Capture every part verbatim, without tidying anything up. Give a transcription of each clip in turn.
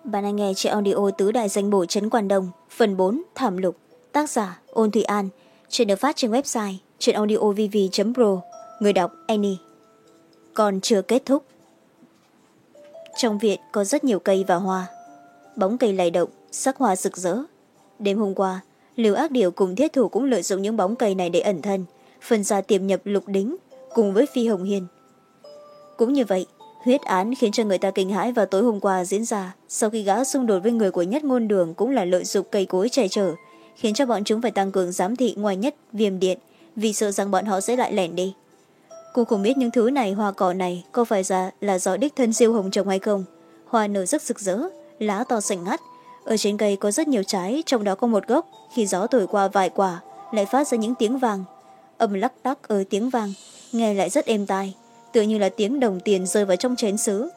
Bạn đang nghe trên audio Tứ Đại Danh Bổ Trấn Quan Đông, phần bốn, Thảm Lục, tác giả Ôn Thụy An, chuyện được phát trên website truyện audio v v chấm pro, người đọc Annie. Còn chưa kết thúc. Trong viện có rất nhiều cây và hoa, bóng cây lay động, sắc hoa rực rỡ. Đêm hôm qua, Lưu Ác Điểu cùng Thiết Thủ cũng lợi dụng những bóng cây này để ẩn thân, phân ra tiềm nhập Lục Đính cùng với Phi Hồng Hiên. Cũng như vậy, huyết án khiến cho người ta kinh hãi vào tối hôm qua diễn ra sau khi gã xung đột với người của Nhất Ngôn Đường cũng là lợi dụng cây cối che chở, khiến cho bọn chúng phải tăng cường giám thị ngoài Nhất Viêm Điện vì sợ rằng bọn họ sẽ lại lẻn đi. Cô không biết những thứ này, hoa cỏ này có phải ra là do đích thân Diêu Hồng trồng hay không. Hoa nở rất rực rỡ, lá to xanh ngắt, ở trên cây có rất nhiều trái, trong đó có một gốc khi gió thổi qua vài quả lại phát ra những tiếng vàng, âm lắc đắc ở tiếng vàng nghe lại rất êm tai, tựa như là tiếng đồng tiền rơi vào trong chén sứ.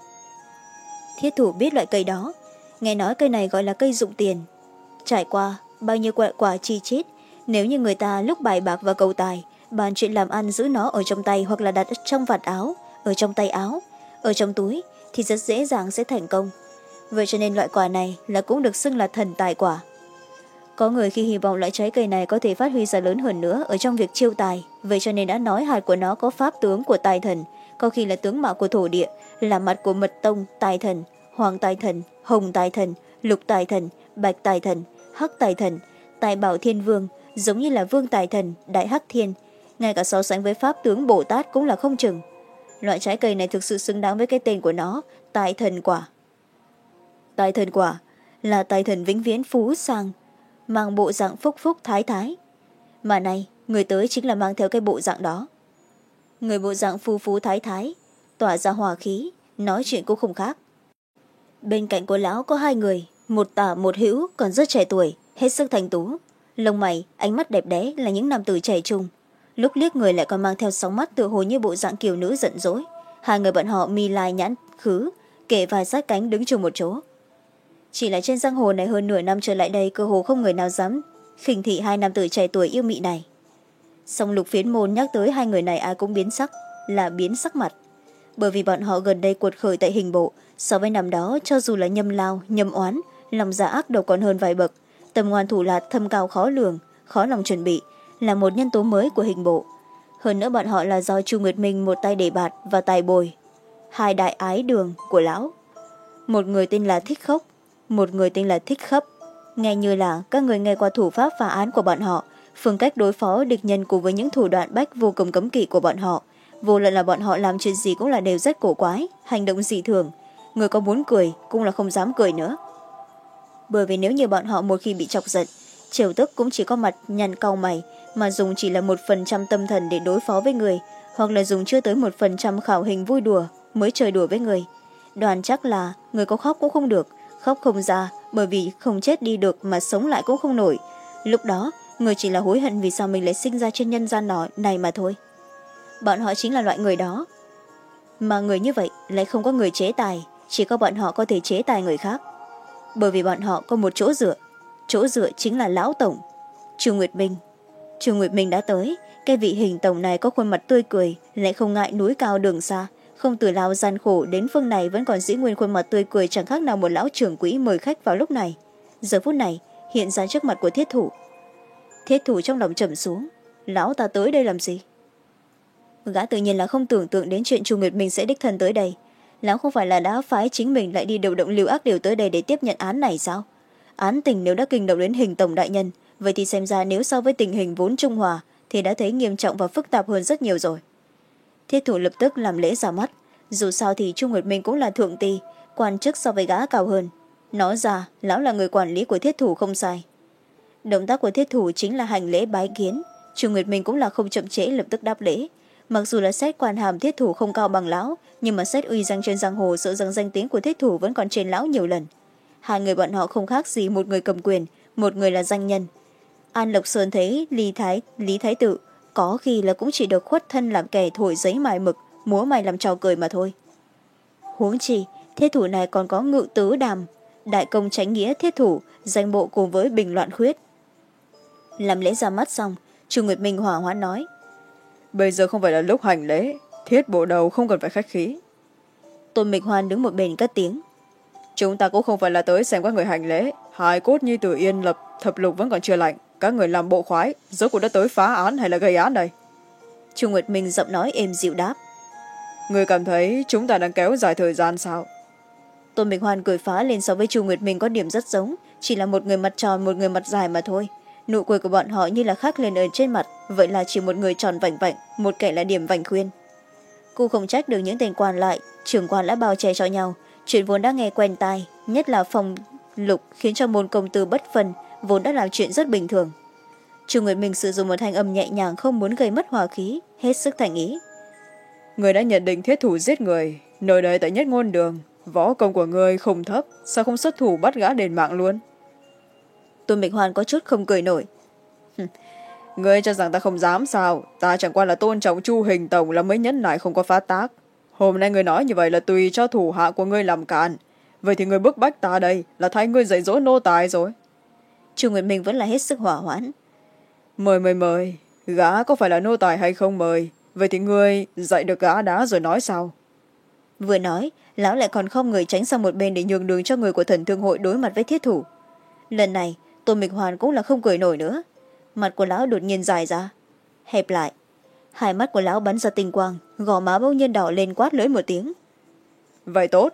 Thiết Thủ biết loại cây đó, nghe nói cây này gọi là cây dụng tiền. Trải qua bao nhiêu quả, quả chi chít, nếu như người ta lúc bài bạc và cầu tài bàn chuyện làm ăn giữ nó ở trong tay hoặc là đặt trong vạt áo, ở trong tay áo, ở trong túi thì rất dễ dàng sẽ thành công. Vậy cho nên loại quả này là cũng được xưng là thần tài quả. Có người khi hy vọng loại trái cây này có thể phát huy ra lớn hơn nữa ở trong việc chiêu tài, vậy cho nên đã nói hạt của nó có pháp tướng của tài thần, có khi là tướng mạo của thổ địa, là mặt của mật tông tài thần, hoàng tài thần, hồng tài thần, lục tài thần, bạch tài thần, hắc tài thần, tài bảo thiên vương, giống như là vương tài thần, đại hắc thiên, ngay cả so sánh với pháp tướng Bồ Tát cũng là không chừng. Loại trái cây này thực sự xứng đáng với cái tên của nó, tài thần quả. Tài thần quả là tài thần vĩnh viễn phú sang, mang bộ dạng phúc phúc thái thái, mà nay người tới chính là mang theo cái bộ dạng đó. Người bộ dạng phú phú thái thái, tỏa ra hòa khí, nói chuyện cũng không khác. Bên cạnh của lão có hai người, một tả một hữu, còn rất trẻ tuổi, hết sức thanh tú, lông mày ánh mắt đẹp đẽ là những nam tử trẻ trung, lúc liếc người lại còn mang theo sóng mắt tựa hồ như bộ dạng kiều nữ giận dỗi. Hai người bọn họ mi lai nhãn khứ, kể vài sát cánh đứng chung một chỗ. Chỉ là trên giang hồ này hơn nửa năm trở lại đây, cơ hồ không người nào dám khinh thị hai nam tử trẻ tuổi yêu mị này. Song Lục Phiến Môn nhắc tới hai người này ai cũng biến sắc, là biến sắc mặt, bởi vì bọn họ gần đây cuột khởi tại hình bộ, so với năm đó cho dù là nhâm lao nhâm oán, lòng dạ ác độc còn hơn vài bậc, tầm ngoan thủ lạt thâm cao khó lường, khó lòng chuẩn bị, là một nhân tố mới của hình bộ. Hơn nữa bọn họ là do Chu Nguyệt Minh một tay đề bạt và tài bồi, hai đại ái đường của lão, một người tên là Thích Khốc, một người tên là Thích Khấp. Nghe như là các người nghe qua thủ pháp phá án của bọn họ, phương cách đối phó địch nhân cùng với những thủ đoạn bách vô cùng cấm kỵ của bọn họ, vô luận là bọn họ làm chuyện gì cũng là đều rất cổ quái, hành động dị thường, người có muốn cười cũng là không dám cười nữa. Bởi vì nếu như bọn họ một khi bị chọc giận, chiều tức cũng chỉ có mặt nhăn cau mày, mà dùng chỉ là một phần trăm tâm thần để đối phó với người, hoặc là dùng chưa tới một phần trăm khảo hình vui đùa mới chơi đùa với người, đoàn chắc là người có khóc cũng không được, khóc không ra, bởi vì không chết đi được mà sống lại cũng không nổi. Lúc đó người chỉ là hối hận vì sao mình lại sinh ra trên nhân gian này mà thôi. Bọn họ chính là loại người đó, mà người như vậy lại không có người chế tài, chỉ có bọn họ có thể chế tài người khác. Bởi vì bọn họ có một chỗ dựa, chỗ dựa chính là lão tổng Chu Nguyệt Minh. Chu Nguyệt Minh đã tới, cái vị hình tổng này có khuôn mặt tươi cười, lại không ngại núi cao đường xa, không từ lao gian khổ đến phương này vẫn còn giữ nguyên khuôn mặt tươi cười, chẳng khác nào một lão trưởng quỹ mời khách vào lúc này. Giờ phút này hiện ra trước mặt của Thiết Thủ. Thiết Thủ trong lòng trầm xuống, lão ta tới đây làm gì? Gã tự nhiên là không tưởng tượng đến chuyện Chu Nguyệt Minh sẽ đích thân tới đây. Lão không phải là đã phái chính mình lại đi điều động Lưu Ác Điều tới đây để tiếp nhận án này sao? Án tình nếu đã kinh động đến hình tổng đại nhân, vậy thì xem ra nếu so với tình hình vốn trung hòa thì đã thấy nghiêm trọng và phức tạp hơn rất nhiều rồi. Thiết Thủ lập tức làm lễ ra mắt, dù sao thì Chu Nguyệt Minh cũng là thượng ty, quan chức so với gã cao hơn. Nói ra lão là người quản lý của Thiết Thủ không sai. Động tác của Thiết Thủ chính là hành lễ bái kiến. Chu Nguyệt Minh cũng là không chậm trễ, lập tức đáp lễ. Mặc dù là xét quan hàm Thiết Thủ không cao bằng lão, nhưng mà xét uy danh trên giang hồ, sợ rằng danh tiếng của Thiết Thủ vẫn còn trên lão nhiều lần. Hai người bọn họ không khác gì một người cầm quyền, một người là danh nhân. An Lộc Sơn thấy Lý Thái, Lý Thái Tự có khi là cũng chỉ được khuất thân làm kẻ thổi giấy mài mực, múa mày làm trò cười mà thôi. Huống chi Thiết Thủ này còn có Ngự Tứ Đàm, đại công chánh nghĩa Thiết Thủ, danh bộ cùng với Bình Loạn Khuyết. Làm lễ ra mắt xong, Chu Nguyệt Minh hỏa hoãn nói: Bây giờ không phải là lúc hành lễ, Thiết bộ đầu không cần phải khách khí. Tôn Mịch Hoan đứng một bên cất tiếng: chúng ta cũng không phải là tới xem các người hành lễ. Hài cốt nhi tử Yên Lập thập lục vẫn còn chưa lạnh, các người làm bộ khoái rốt cuộc đã tới phá án hay là gây án đây? Chu Nguyệt Minh giọng nói êm dịu đáp. Người cảm thấy chúng ta đang kéo dài thời gian sao? Tôn Bạch Hoan cười phá lên. So với Chu Nguyệt Minh có điểm rất giống, chỉ là một người mặt tròn một người mặt dài mà thôi. Nụ cười của bọn họ như là khắc lên ở trên mặt, vậy là chỉ một người tròn vành vạnh, một kẻ là điểm vành khuyên. Cô không trách được những tên quan lại trưởng quan đã bao che cho nhau, chuyện vốn đã nghe quen tai, nhất là Phong Lục khiến cho môn công tử bất phân, vốn đã làm chuyện rất bình thường. Chu Nguyệt Minh sử dụng một thanh âm nhẹ nhàng, không muốn gây mất hòa khí, hết sức thành ý. Người đã nhận định thiết thủ giết người, nơi đây tại Nhất Ngôn Đường, võ công của người không thấp, sao không xuất thủ bắt gã đền mạng luôn? Tôn Bạch Hoan có chút không cười nổi. Ngươi cho rằng ta không dám sao? Ta chẳng qua là tôn trọng Chu Hình Tổng là mới nhẫn nại không có phá tác. Hôm nay ngươi nói như vậy là tùy cho thủ hạ của ngươi làm cản. Vậy thì ngươi bức bách ta đây là thay ngươi dạy dỗ nô tài rồi. Chu Nguyệt Minh vẫn là hết sức hỏa hoãn. Mời mời mời, gã có phải là nô tài hay không mời? Vậy thì ngươi dạy được gã đã rồi nói sao? Vừa nói, lão lại còn không người tránh sang một bên để nhường đường cho người của Thần Thương Hội đối mặt với thiết thủ. Lần này, Tôn Bạch Hoan cũng là không cười nổi nữa. Mặt của lão đột nhiên dài ra, hẹp lại. Hai mắt của lão bắn ra tinh quang, gò má bỗng nhiên đỏ lên, quát lưỡi một tiếng. Vậy tốt.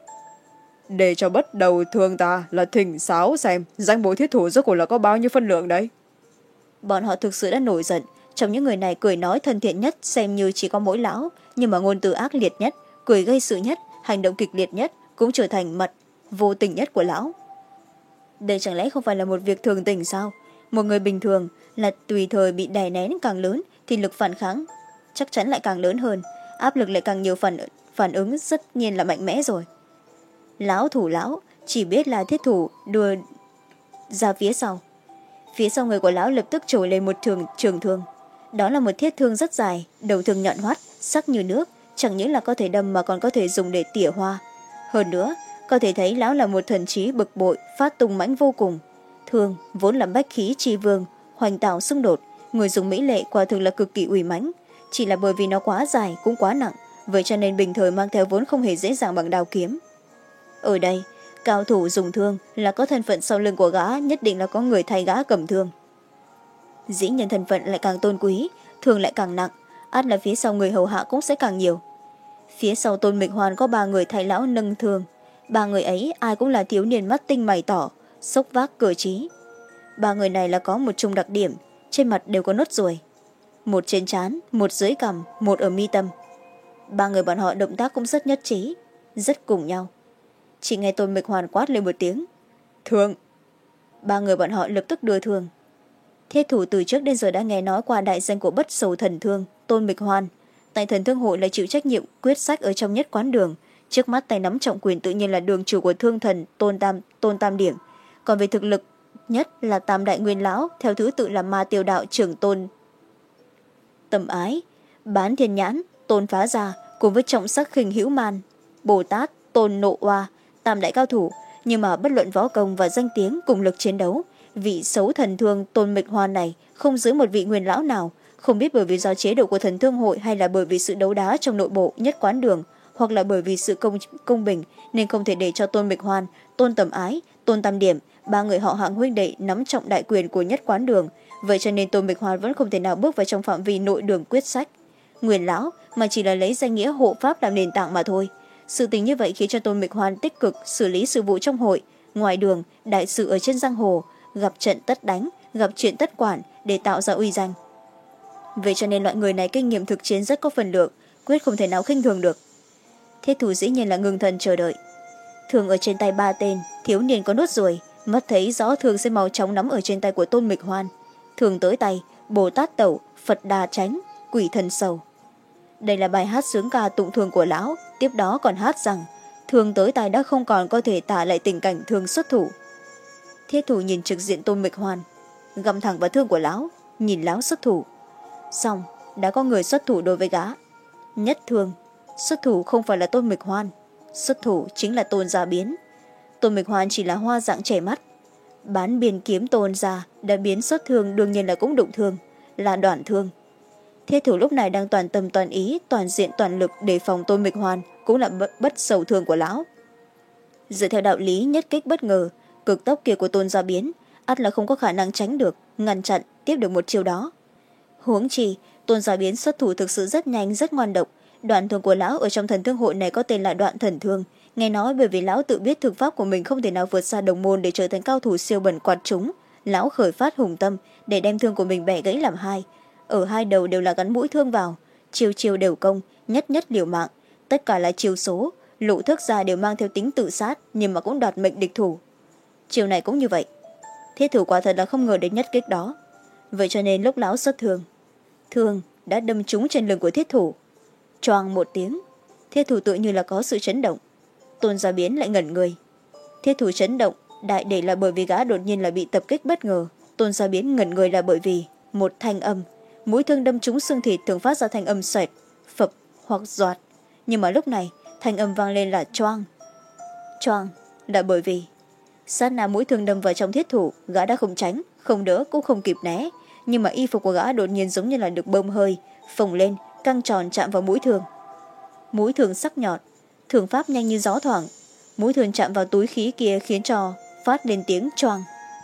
Để cho bắt đầu thương ta là thỉnh sáo xem danh bố thiết thủ rốt cuộc là có bao nhiêu phân lượng đấy. Bọn họ thực sự đã nổi giận. Trong những người này, cười nói thân thiện nhất xem như chỉ có mỗi lão, nhưng mà ngôn từ ác liệt nhất, cười gây sự nhất, hành động kịch liệt nhất cũng trở thành mật vô tình nhất của lão. Đây chẳng lẽ không phải là một việc thường tình sao? Một người bình thường là tùy thời bị đè nén càng lớn thì lực phản kháng chắc chắn lại càng lớn hơn, áp lực lại càng nhiều, phản, phản ứng tất nhiên là mạnh mẽ rồi. Lão thủ lão chỉ biết là thiết thủ đưa ra phía sau. Phía sau người của lão lập tức trồi lên một trường, trường thương. Đó là một thiết thương rất dài, đầu thương nhọn hoắt, sắc như nước, chẳng những là có thể đâm mà còn có thể dùng để tỉa hoa. Hơn nữa, có thể thấy lão là một thần trí bực bội, phát tung mãnh vô cùng. Thương vốn là bách khí chi vương, hoành tạo xung đột, người dùng mỹ lệ quả thực là cực kỳ uy mãnh, chỉ là bởi vì nó quá dài cũng quá nặng, vậy cho nên bình thời mang theo vốn không hề dễ dàng bằng đao kiếm. Ở đây, cao thủ dùng thương là có thân phận sau lưng của gã, nhất định là có người thay gã cầm thương. Dĩ nhiên thân phận lại càng tôn quý, thương lại càng nặng, ắt là phía sau người hầu hạ cũng sẽ càng nhiều. Phía sau Tôn Bạch Hoan có ba người thay lão nâng thương. Ba người ấy ai cũng là thiếu niên mắt tinh mày tỏ, xốc vác cử trí. Ba người này là có một chung đặc điểm, trên mặt đều có nốt ruồi. Một trên trán, một dưới cằm, một ở mi tâm. Ba người bọn họ động tác cũng rất nhất trí, rất cùng nhau. Chỉ nghe Tôn Bạch Hoan quát lên một tiếng. Thương! Ba người bọn họ lập tức đưa thương. Thiết thủ từ trước đến giờ đã nghe nói qua đại danh của bất sầu thần thương, Tôn Bạch Hoan. Tại Thần Thương Hội lại chịu trách nhiệm quyết sách ở trong Nhất Quán Đường. Trước mắt tay nắm trọng quyền tự nhiên là đường chủ của thương thần Tôn Tam, Tôn Tam Điểm. Còn về thực lực nhất là Tam Đại Nguyên Lão, theo thứ tự là Ma Tiêu Đạo trưởng Tôn Tầm Ái, Bán Thiên Nhãn, Tôn Phá Gia, cùng với trọng sắc khinh hữu man, Bồ Tát, Tôn Nộ Oa, Tam Đại Cao Thủ. Nhưng mà bất luận võ công và danh tiếng cùng lực chiến đấu, vị xấu thần thương Tôn Bạch Hoan này không dưới một vị nguyên lão nào. Không biết bởi vì do chế độ của Thần Thương Hội hay là bởi vì sự đấu đá trong nội bộ Nhất Quán Đường, hoặc là bởi vì sự công, công bình nên không thể để cho Tôn Bạch Hoan, Tôn Tầm Ái, Tôn Tam Điểm, ba người họ hạng huynh đệ nắm trọng đại quyền của Nhất Quán Đường. Vậy cho nên Tôn Bạch Hoan vẫn không thể nào bước vào trong phạm vi nội đường quyết sách. Nguyên lão mà chỉ là lấy danh nghĩa hộ pháp làm nền tảng mà thôi. Sự tình như vậy khiến cho Tôn Bạch Hoan tích cực xử lý sự vụ trong hội, ngoài đường, đại sự ở trên giang hồ, gặp trận tất đánh, gặp chuyện tất quản để tạo ra uy danh. Vậy cho nên loại người này kinh nghiệm thực chiến rất có phần lượng, quyết không thể nào khinh thường được. Thiết thủ dĩ nhiên là ngưng thần chờ đợi. Thường ở trên tay ba tên, thiếu niên có nốt ruồi, mắt thấy rõ thường sẽ màu chóng nắm ở trên tay của Tôn Bạch Hoan. Thường tới tay, Bồ Tát Tẩu, Phật Đà Chánh, Quỷ Thần Sầu. Đây là bài hát sướng ca tụng thường của lão, tiếp đó còn hát rằng thường tới tay đã không còn có thể tả lại tình cảnh thường xuất thủ. Thiết thủ nhìn trực diện Tôn Bạch Hoan, găm thẳng vào thương của lão, nhìn lão xuất thủ. Xong, đã có người xuất thủ đối với gã. Nhất thương, xuất thủ không phải là Tôn Bạch Hoan, xuất thủ chính là Tôn Gia Biến. Tôn Bạch Hoan chỉ là hoa dạng trẻ mắt. Bán biên kiếm Tôn Gia đã biến xuất thương, đương nhiên là cũng đụng thương, là đoạn thương. Thiết thủ lúc này đang toàn tâm toàn ý, toàn diện toàn lực đề phòng Tôn Bạch Hoan, cũng là bất sầu thương của lão. dựa theo đạo lý nhất kích bất ngờ, cực tốc kia của Tôn Gia Biến ắt là không có khả năng tránh được, ngăn chặn tiếp được một chiêu đó. Huống chi Tôn Gia Biến xuất thủ thực sự rất nhanh, rất ngoan độc. Đoạn thương của lão ở trong thần thương hội này có tên là Đoạn Thần Thương. Nghe nói bởi vì lão tự biết thương pháp của mình không thể nào vượt xa đồng môn để trở thành cao thủ siêu bẩn quạt trúng, lão khởi phát hùng tâm để đem thương của mình bẻ gãy làm hai. Ở hai đầu đều là gắn mũi thương vào, chiêu chiêu đều công, nhất nhất liều mạng. Tất cả là chiêu số, lộ thức ra đều mang theo tính tự sát, nhưng mà cũng đoạt mệnh địch thủ. Chiều này cũng như vậy. Thiết thủ quả thật là không ngờ đến nhất kích đó. Vậy cho nên lúc lão xuất thương, thương đã đâm trúng trên lưng của thiết thủ. Choang một tiếng, thiết thủ tự như là có sự chấn động. Tôn Gia Biến lại ngẩn người. Thiết thủ chấn động đại để là bởi vì gã đột nhiên là bị tập kích bất ngờ. Tôn Gia Biến ngẩn người là bởi vì một thanh âm, mũi thương đâm trúng xương thịt thường phát ra thanh âm xoẹt, phập hoặc doạt. Nhưng mà lúc này thanh âm vang lên là choang. Choang là bởi vì sát na mũi thương đâm vào trong thiết thủ, gã đã không tránh, không đỡ cũng không kịp né. Nhưng mà y phục của gã đột nhiên giống như là được bơm hơi, phồng lên, căng tròn chạm vào mũi thương. Mũi thương sắc nhọn, thương pháp nhanh như gió thoảng. Mũi thương chạm vào túi khí kia khiến cho phát lên tiếng choang.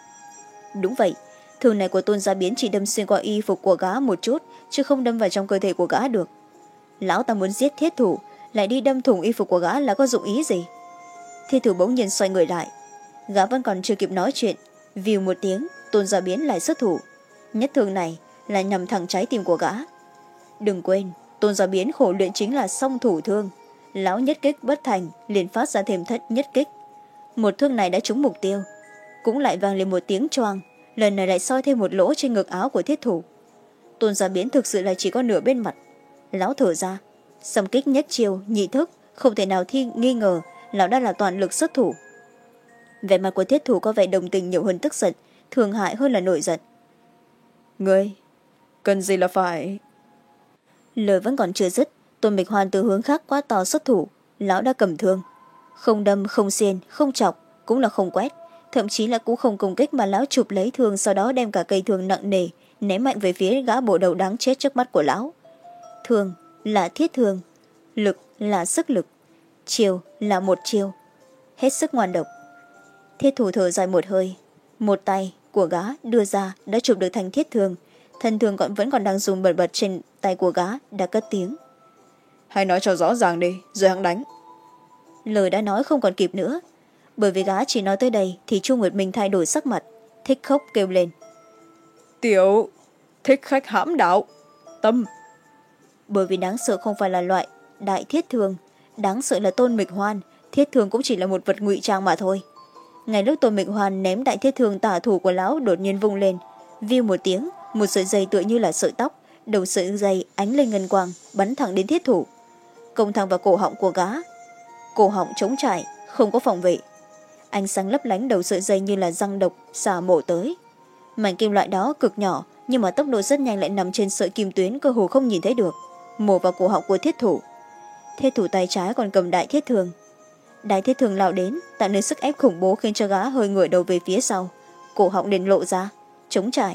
Đúng vậy, thương này của Tôn Gia Biến chỉ đâm xuyên qua y phục của gã một chút, chứ không đâm vào trong cơ thể của gã được. Lão ta muốn giết thiết thủ, lại đi đâm thủng y phục của gã là có dụng ý gì? Thiết thủ bỗng nhiên xoay người lại. Gã vẫn còn chưa kịp nói chuyện, vìu một tiếng, Tôn Gia Biến lại xuất thủ. Nhất thương này là nhằm thẳng trái tim của gã. Đừng quên, Tôn Gia Biến khổ luyện chính là song thủ thương. Lão nhất kích bất thành, liền phát ra thêm thất nhất kích. Một thương này đã trúng mục tiêu, cũng lại vang lên một tiếng choang, lần này lại soi thêm một lỗ trên ngực áo của thiết thủ. Tôn Gia Biến thực sự là chỉ có nửa bên mặt. Lão thở ra, song kích nhất chiêu, nhị thức, không thể nào thi nghi ngờ lão đã là toàn lực xuất thủ. Vẻ mặt của thiết thủ có vẻ đồng tình nhiều hơn tức giận, thương hại hơn là nổi giận. Ngươi, cần gì là phải... Lời vẫn còn chưa dứt, Tôn Mịch Hoàn từ hướng khác quá to xuất thủ. Lão đã cầm thương, không đâm, không xiên, không chọc, cũng là không quét, thậm chí là cũng không công kích, mà lão chụp lấy thương, sau đó đem cả cây thương nặng nề ném mạnh về phía gã bộ đầu đáng chết trước mắt của lão. Thương là thiết thương, lực là sức lực, chiêu là một chiêu, hết sức ngoan độc. Thiết thủ thở dài một hơi, một tay của gã đưa ra đã chụp được thành thiết thương, thân thương còn vẫn còn đang dùng bật bật trên tay của gã đã cất tiếng. Hãy nói cho rõ ràng đi, rồi hắn đánh. Lời đã nói không còn kịp nữa, bởi vì gã chỉ nói tới đây thì Chu Nguyệt Minh thay đổi sắc mặt, thích khóc kêu lên. Tiểu, thích khách hãm đạo, tâm. Bởi vì đáng sợ không phải là loại đại thiết thương, đáng sợ là Tôn Mịch Hoan, thiết thương cũng chỉ là một vật ngụy trang mà thôi. Ngay lúc Tôn Mịch Hoan ném đại thiết thương tả thủ của lão đột nhiên vung lên, viu một tiếng, một sợi dây tựa như là sợi tóc, đầu sợi dây ánh lên ngân quang, bắn thẳng đến thiết thủ, công thẳng vào cổ họng của gã. Cổ họng trống trải, không có phòng vệ. Ánh sáng lấp lánh đầu sợi dây như là răng độc xà mổ tới. Mảnh kim loại đó cực nhỏ, nhưng mà tốc độ rất nhanh lại nằm trên sợi kim tuyến, cơ hồ không nhìn thấy được, mổ vào cổ họng của thiết thủ. Thiết thủ tay trái còn cầm đại thiết thương. Đại thiết thương lao đến, tạo nên sức ép khủng bố khiến cho gã hơi ngửa đầu về phía sau, cổ họng liền lộ ra, trống trải.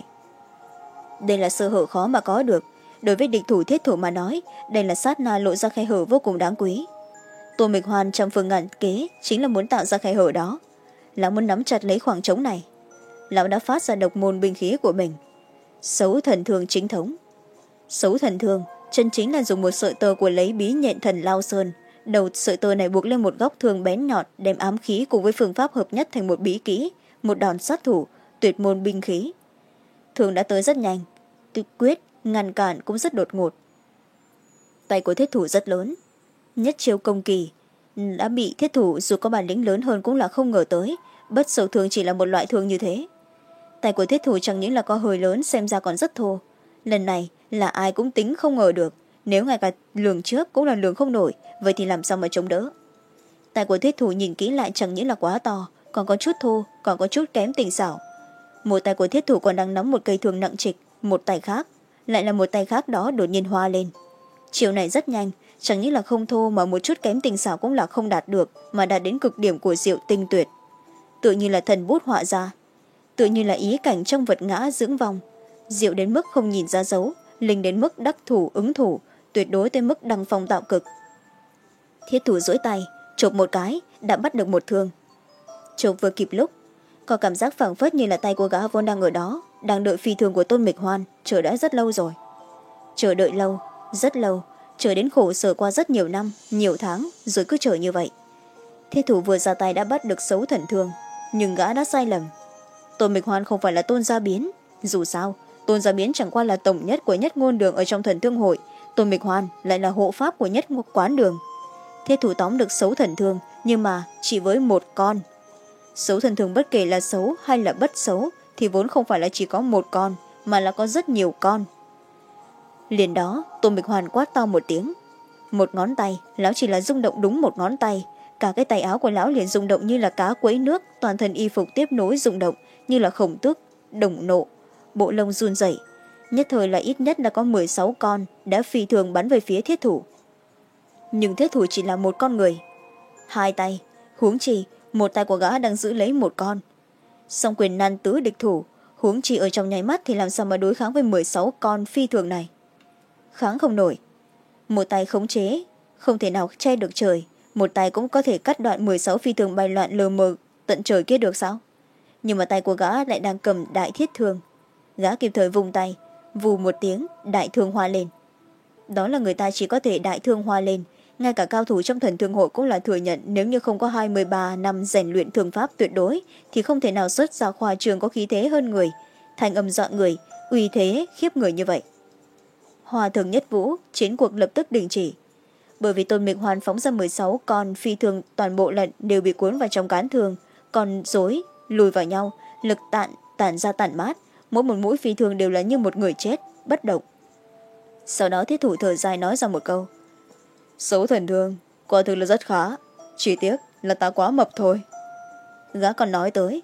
Đây là sơ hở khó mà có được. Đối với địch thủ thiết thủ mà nói, đây là sát na lộ ra khe hở vô cùng đáng quý. Tô Mịch Hoàn trong phương ngàn kế chính là muốn tạo ra khe hở đó. Lão muốn nắm chặt lấy khoảng trống này. Lão đã phát ra độc môn binh khí của mình, Sấu Thần Thương chính thống. Sấu Thần Thương chân chính là dùng một sợi tơ của lấy bí nhện thần Lao Sơn. Đầu sợi tơ này buộc lên một góc thương bén nhọn, đem ám khí cùng với phương pháp hợp nhất thành một bí kỹ, một đòn sát thủ, tuyệt môn binh khí. Thương đã tới rất nhanh, tự quyết ngăn cản cũng rất đột ngột. Tay của thiết thủ rất lớn, nhất chiêu công kỳ đã bị thiết thủ dù có bản lĩnh lớn hơn cũng là không ngờ tới, bất sầu thương chỉ là một loại thương như thế. Tay của thiết thủ chẳng những là có hơi lớn, xem ra còn rất thô. Lần này là ai cũng tính không ngờ được, nếu ngay cả lường trước cũng là lường không nổi, vậy thì làm sao mà chống đỡ. Tay của thiết thủ nhìn kỹ lại chẳng những là quá to, còn có chút thô, còn có chút kém tình xảo. Một tay của thiết thủ còn đang nắm một cây thương nặng trịch, một tay khác lại là một tay khác đó đột nhiên hoa lên. Chiều này rất nhanh, chẳng những là không thô mà một chút kém tình xảo cũng là không đạt được, mà đạt đến cực điểm của diệu tinh tuyệt. Tự như là thần bút họa ra, tự như là ý cảnh trong vật ngã dưỡng vong, diệu đến mức không nhìn ra dấu, linh đến mức đắc thủ ứng thủ, tuyệt đối tới mức đăng phong tạo cực. Thiết thủ duỗi tay chộp một cái đã bắt được một thương. Chộp vừa kịp lúc, có cảm giác phảng phất như là tay của gã vốn đang ở đó, đang đợi phi thường của Tôn Mịch Hoan, chờ đã rất lâu rồi. Chờ đợi lâu, rất lâu, chờ đến khổ sở qua rất nhiều năm, nhiều tháng, rồi cứ chờ như vậy. Thiết thủ vừa ra tay đã bắt được Sấu Thần Thương, nhưng gã đã sai lầm. Tôn Mịch Hoan không phải là Tôn Gia Biến. Dù sao, Tôn Gia Biến chẳng qua là tổng nhất của Nhất Ngôn Đường ở trong Thần Thương Hội. Tôn Mịch Hoan lại là hộ pháp của Nhất Quán Đường. Thiết thủ tóm được Sấu Thần Thương, nhưng mà chỉ với một con. Sấu Thần Thương bất kể là xấu hay là bất xấu thì vốn không phải là chỉ có một con, mà là có rất nhiều con. Liền đó, Tôn Mịch Hoan quát to một tiếng. Một ngón tay, lão chỉ là rung động đúng một ngón tay. Cả cái tay áo của lão liền rung động như là cá quấy nước, toàn thân y phục tiếp nối rung động như là khổng tước, đồng nộ. Bộ lông run rẩy. Nhất thời là ít nhất là có mười sáu con đã phi thường bắn về phía thiết thủ. Nhưng thiết thủ chỉ là một con người. Hai tay, huống chi, một tay của gã đang giữ lấy một con. Song quyền nan tứ địch thủ, huống chi ở trong nháy mắt thì làm sao mà đối kháng với mười sáu con phi thường này. Kháng không nổi. Một tay khống chế, không thể nào che được trời. Một tay cũng có thể cắt đoạn mười sáu phi thường bay loạn lờ mờ tận trời kia được sao? Nhưng mà tay của gã lại đang cầm đại thiết thương. Gã kịp thời vùng tay, vù một tiếng, đại thương hoa lên. Đó là người ta chỉ có thể đại thương hoa lên. Ngay cả cao thủ trong Thần Thương Hội cũng là thừa nhận nếu như không có hai mươi ba năm rèn luyện thương pháp tuyệt đối thì không thể nào xuất ra khoa trường có khí thế hơn người. Thành âm dọa người, uy thế khiếp người như vậy. Hòa thường nhất vũ, chiến cuộc lập tức đình chỉ. Bởi vì Tôn Mịch Hoan phóng ra mười sáu con phi thường toàn bộ lần đều bị cuốn vào trong cán thương, còn dối lùi vào nhau, lực tản tản ra tản mát, mỗi một mũi phi thường đều là như một người chết, bất động. Sau đó thiết thủ thở dài nói ra một câu. Sấu Thần Thương, quả thực là rất khá, chỉ tiếc là ta quá mập thôi. Gã còn nói tới.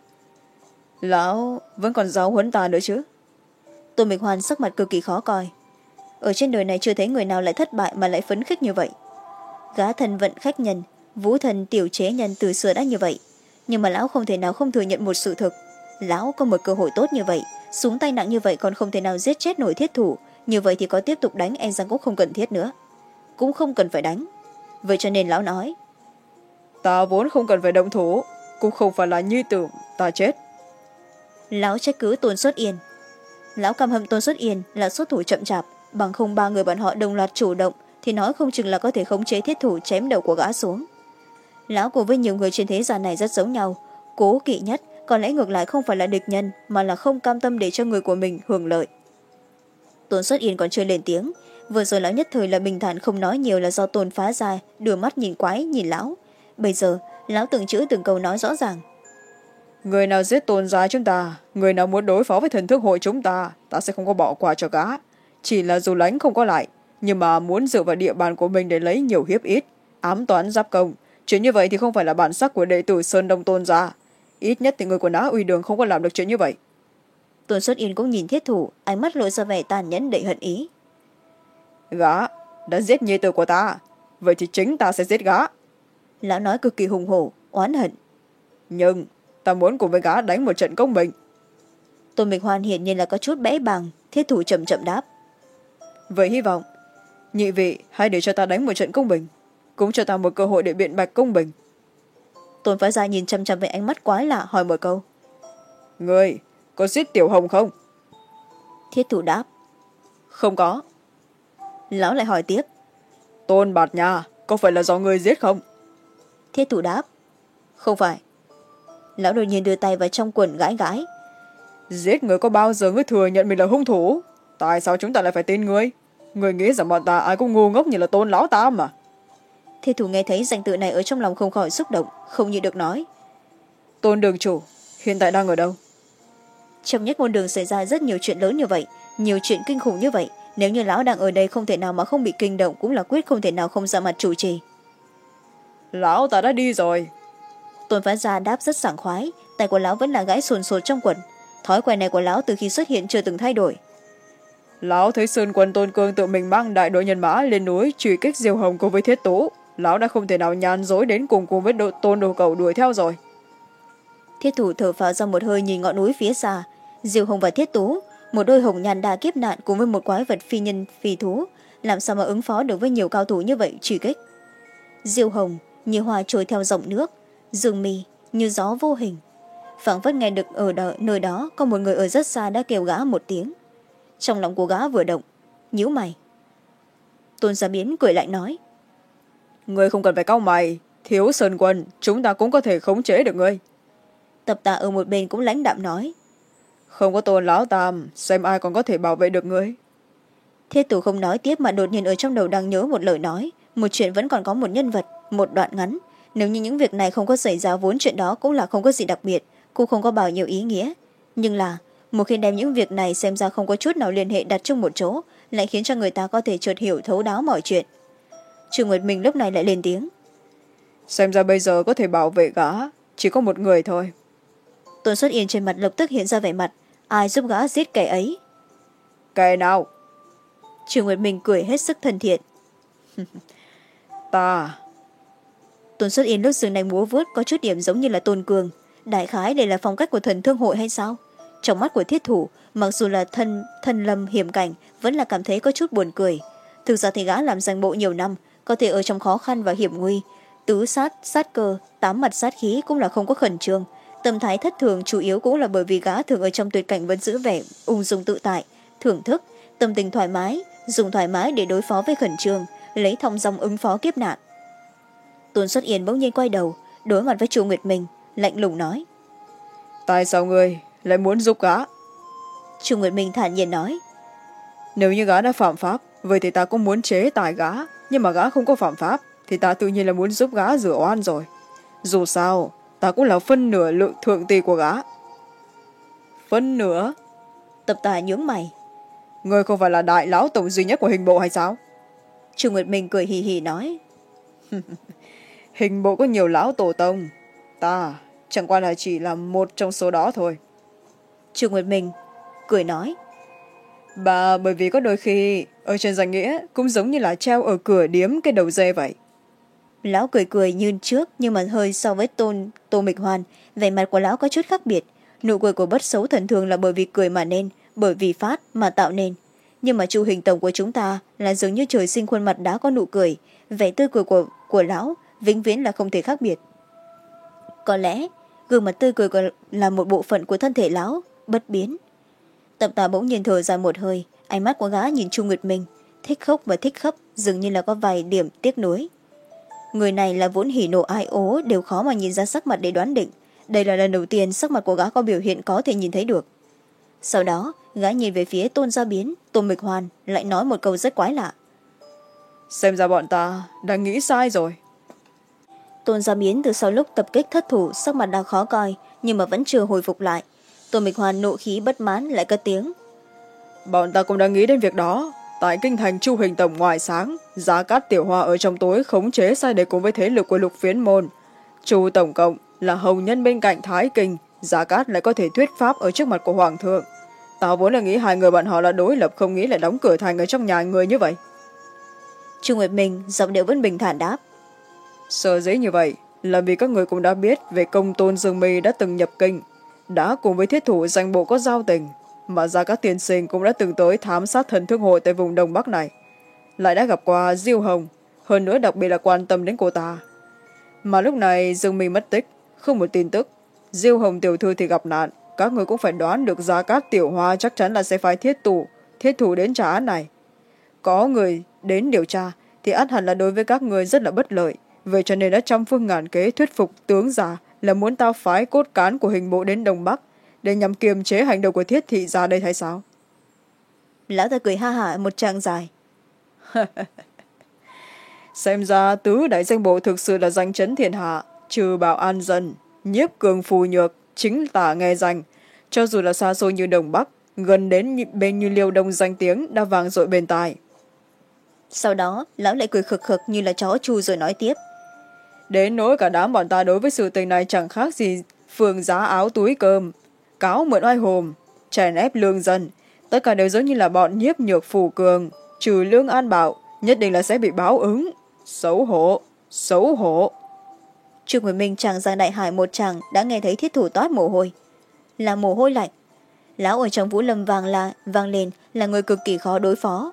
Lão vẫn còn giáo huấn ta nữa chứ. Tôn Mịch Hoan sắc mặt cực kỳ khó coi. Ở trên đời này chưa thấy người nào lại thất bại mà lại phấn khích như vậy. Gã thần vận khách nhân, vũ thần tiểu chế nhân từ xưa đã như vậy. Nhưng mà lão không thể nào không thừa nhận một sự thực. Lão có một cơ hội tốt như vậy, súng tay nặng như vậy còn không thể nào giết chết nổi thiết thủ. Như vậy thì có tiếp tục đánh e rằng cũng không cần thiết nữa. Cũng không cần phải đánh. Vậy cho nên lão nói. Ta vốn không cần phải động thủ, cũng không phải là như tưởng ta chết. Lão trách cứ Tôn Xuất Yên. Lão căm hận Tôn Xuất Yên là xuất thủ chậm chạp, bằng không ba người bọn họ đồng loạt chủ động thì nói không chừng là có thể khống chế thiết thủ chém đầu của gã xuống. Lão cùng với nhiều người trên thế gian này rất giống nhau, cố kỵ nhất có lẽ ngược lại không phải là địch nhân mà là không cam tâm để cho người của mình hưởng lợi. Tôn Xuất Yên còn chưa lên tiếng, vừa rồi lão nhất thời là bình thản không nói nhiều là do Tôn Phá Gia đưa mắt nhìn quái nhìn lão. Bây giờ lão từng chữ từng câu nói rõ ràng. Người nào giết Tôn gia chúng ta, người nào muốn đối phó với Thần Thương Hội chúng ta, ta sẽ không có bỏ qua cho gã. Chỉ là dù lánh không có lại, nhưng mà muốn dựa vào địa bàn của mình để lấy nhiều hiếp ít, ám toán giáp công. Chuyện như vậy thì không phải là bản sắc của đệ tử Sơn Đông Tôn gia. Ít nhất thì người của Á Uy Đường không có làm được chuyện như vậy. Tôn Xuất Yên cũng nhìn thiết thủ, ánh mắt lộ ra vẻ tàn nhẫn đầy hận ý. Gã đã giết nhi tử của ta, vậy thì chính ta sẽ giết gã. Lão nói cực kỳ hùng hổ, oán hận. Nhưng ta muốn cùng với gã đánh một trận công bình. Tôn Mịch Hoan hiển nhiên là có chút bẽ bàng, thiết thủ chậm chậm đáp. Vậy hy vọng nhị vị hãy để cho ta đánh một trận công bình, cũng cho ta một cơ hội để biện bạch công bình. Tôn Phá Gia nhìn chăm chăm với ánh mắt quái lạ hỏi một câu. Người có giết Tiểu Hồng không? Thiết thủ đáp. Không có. Lão lại hỏi tiếp. Tôn Bạt Nha, có phải là do người giết không? Thiết thủ đáp. Không phải. Lão đột nhiên đưa tay vào trong quần gãi gãi. Giết người có bao giờ ngươi thừa nhận mình là hung thủ? Tại sao chúng ta lại phải tin ngươi? Ngươi nghĩ rằng bọn ta ai cũng ngu ngốc như là Tôn lão ta mà. Thiết thủ nghe thấy danh tự này ở trong lòng không khỏi xúc động, không nhịn được nói. Tôn đường chủ, hiện tại đang ở đâu? Trong Nhất Ngôn Đường xảy ra rất nhiều chuyện lớn như vậy, nhiều chuyện kinh khủng như vậy. Nếu như lão đang ở đây không thể nào mà không bị kinh động, cũng là quyết không thể nào không ra mặt chủ trì. Lão ta đã đi rồi. Tôn Phá Gia đáp rất sảng khoái, tay của lão vẫn là gãi sồn sột trong quần. Thói quen này của lão từ khi xuất hiện chưa từng thay đổi. Lão thấy Sơn Quân Tôn Cương tự mình mang đại đội nhân mã lên núi truy kích Diêu Hồng cùng với Thiết Tú. Lão đã không thể nào nhàn dối đến cùng cùng với độ, Tôn Đồ Cầu đuổi theo rồi. Thiết thủ thở phào ra một hơi nhìn ngọn núi phía xa. Diêu Hồng và Thiết Tú, một đôi hồng nhan đa kiếp nạn cùng với một quái vật phi nhân phi thú, làm sao mà ứng phó được với nhiều cao thủ như vậy truy kích. Diêu Hồng như hoa trôi theo dòng nước, rừng mì như gió vô hình. Phảng phất nghe được ở đó, nơi đó có một người ở rất xa đã kêu gã một tiếng. Trong lòng của gã vừa động, nhíu mày. Tôn Gia Biến cười lạnh nói: Ngươi không cần phải cau mày, Thiếu Sơn Quân, chúng ta cũng có thể khống chế được ngươi. Tập Tà ở một bên cũng lãnh đạm nói: Không có Tôn lão tam, xem ai còn có thể bảo vệ được ngươi. Thiết Thủ không nói tiếp mà đột nhiên ở trong đầu đang nhớ một lời nói, một chuyện vẫn còn có một nhân vật, một đoạn ngắn. Nếu như những việc này không có xảy ra, vốn chuyện đó cũng là không có gì đặc biệt, cũng không có bao nhiêu ý nghĩa. Nhưng là một khi đem những việc này xem ra không có chút nào liên hệ đặt chung một chỗ, lại khiến cho người ta có thể chợt hiểu thấu đáo mọi chuyện. Trương Nguyệt Minh lúc này lại lên tiếng: Xem ra bây giờ có thể bảo vệ gã chỉ có một người thôi. Tôn Xuất Yên trên mặt lập tức hiện ra vẻ mặt: ai giúp gã giết kẻ ấy? Kẻ nào? Trương Nguyệt Minh cười hết sức thân thiện: Ta. Tôn Xuất Yên lúc dừng này múa vuốt có chút điểm giống như là Tôn Cường. Đại khái đây là phong cách của thần thương hội hay sao? Trong mắt của Thiết Thủ, mặc dù là thân thân lâm hiểm cảnh, vẫn là cảm thấy có chút buồn cười. Thực ra thì gã làm danh bộ nhiều năm, có thể ở trong khó khăn và hiểm nguy, tứ sát sát cơ, tám mặt sát khí cũng là không có khẩn trương. Tâm thái thất thường chủ yếu cũng là bởi vì gã thường ở trong tuyệt cảnh vẫn giữ vẻ ung dung tự tại, thưởng thức, tâm tình thoải mái, dùng thoải mái để đối phó với khẩn trương, lấy thong dong ứng phó kiếp nạn. Tôn Xuất Yên bỗng nhiên quay đầu, đối mặt với Chu Nguyệt Minh, lạnh lùng nói: Tại sao ngươi lại muốn giúp gã? Chu Nguyệt Minh thản nhiên nói: Nếu như gã đã phạm pháp, vậy thì ta cũng muốn chế tài gã, nhưng mà gã không có phạm pháp thì ta tự nhiên là muốn giúp gã rửa oan rồi. Dù sao ta cũng là phân nửa lượng thượng tỷ của gã. Phân nửa? Tập Tà nhướng mày: Ngươi không phải là đại lão tổng duy nhất của hình bộ hay sao? Chu Nguyệt Minh cười hì hì nói: Hình bộ có nhiều lão tổ tông, ta chẳng qua là chỉ là một trong số đó thôi. Chu Nguyệt Minh cười nói: Bà bởi vì có đôi khi ở trên danh nghĩa cũng giống như là treo ở cửa điếm cái đầu dê vậy. Lão cười cười như trước, nhưng mà hơi so với tôn Tô Mịch Hoàn, vẻ mặt của lão có chút khác biệt. Nụ cười của Bất Xấu Thần thường là bởi vì cười mà nên, bởi vì phát mà tạo nên. Nhưng mà Chu Hình Tổng của chúng ta là dường như trời sinh khuôn mặt đã có nụ cười, vẻ tươi cười của, của lão vĩnh viễn là không thể khác biệt. Có lẽ gương mặt tươi cười của là một bộ phận của thân thể lão, bất biến. Tập Tà bỗng nhiên thở dài một hơi, ánh mắt của gã nhìn Chu Nguyệt Minh, thích khóc và thích khóc, dường như là có vài điểm tiếc nuối. Người này là vốn hỉ nộ ai ố đều khó mà nhìn ra sắc mặt để đoán định. Đây là lần đầu tiên sắc mặt của gã có biểu hiện có thể nhìn thấy được. Sau đó gã nhìn về phía Tôn Gia Biến, Tôn Mịch Hoàn, lại nói một câu rất quái lạ: Xem ra bọn ta đang nghĩ sai rồi. Tôn Gia Biến từ sau lúc tập kích thất thủ, sắc mặt đang khó coi nhưng mà vẫn chưa hồi phục lại. Tôn Mịch Hoàn nộ khí bất mãn lại cất tiếng: Bọn ta cũng đang nghĩ đến việc đó. Tại kinh thành Chu Hình Tổng ngoài sáng, Giá Cát Tiểu Hoa ở trong tối khống chế sai để cùng với thế lực của Lục Phiến Môn. Chu tổng cộng là hầu nhân bên cạnh Thái Kinh, Giá Cát lại có thể thuyết pháp ở trước mặt của Hoàng thượng. Ta vốn là nghĩ hai người bọn họ là đối lập, không nghĩ là đóng cửa thành ở trong nhà người như vậy. Chu Nguyệt Minh giọng điệu vẫn bình thản đáp: Sở dĩ như vậy là vì các người cũng đã biết về công tôn Dương Mi đã từng nhập kinh, đã cùng với thiết thủ danh bộ có giao tình, mà ra các tiên sinh cũng đã từng tới thám sát thần thương hội tại vùng Đông Bắc này, lại đã gặp qua Diêu Hồng, hơn nữa đặc biệt là quan tâm đến cô ta. Mà lúc này Dương Mi mất tích, không một tin tức, Diêu Hồng tiểu thư thì gặp nạn, các người cũng phải đoán được Gia Cát Tiểu Hoa chắc chắn là sẽ phải thiết tù thiết thủ đến trả án này. Có người đến điều tra thì ắt hẳn là đối với các người rất là bất lợi, vậy cho nên đã trăm phương ngàn kế thuyết phục tướng già là muốn tao phái cốt cán của hình bộ đến Đông Bắc để nhằm kiềm chế hành động của thiết thị ra đây hay sao? Lão ta cười ha hả một tràng dài: Xem ra tứ đại danh bộ thực sự là danh chấn thiên hạ, trừ bảo an dân, nhiếp cường phù nhược, chính tả nghe danh. Cho dù là xa xôi như Đông Bắc, gần đến bên như Liêu Đông danh tiếng đã vang dội bên tai. Sau đó lão lại cười khực khực như là chó chu rồi nói tiếp: Đến nỗi cả đám bọn ta đối với sự tình này chẳng khác gì phường giá áo túi cơm, cáo mượn oai hồm, chèn ép lương dân, tất cả đều giống như là bọn nhiếp nhược phù cường, trừ lương an bảo nhất định là sẽ bị báo ứng. Xấu hổ, xấu hổ. Trương Huệ Minh chàng Giang Đại Hải một chàng đã nghe thấy thiết thủ toát mồ hôi, là mồ hôi lạnh. Lão ở trong Vũ Lâm vang, là, vang lên là người cực kỳ khó đối phó.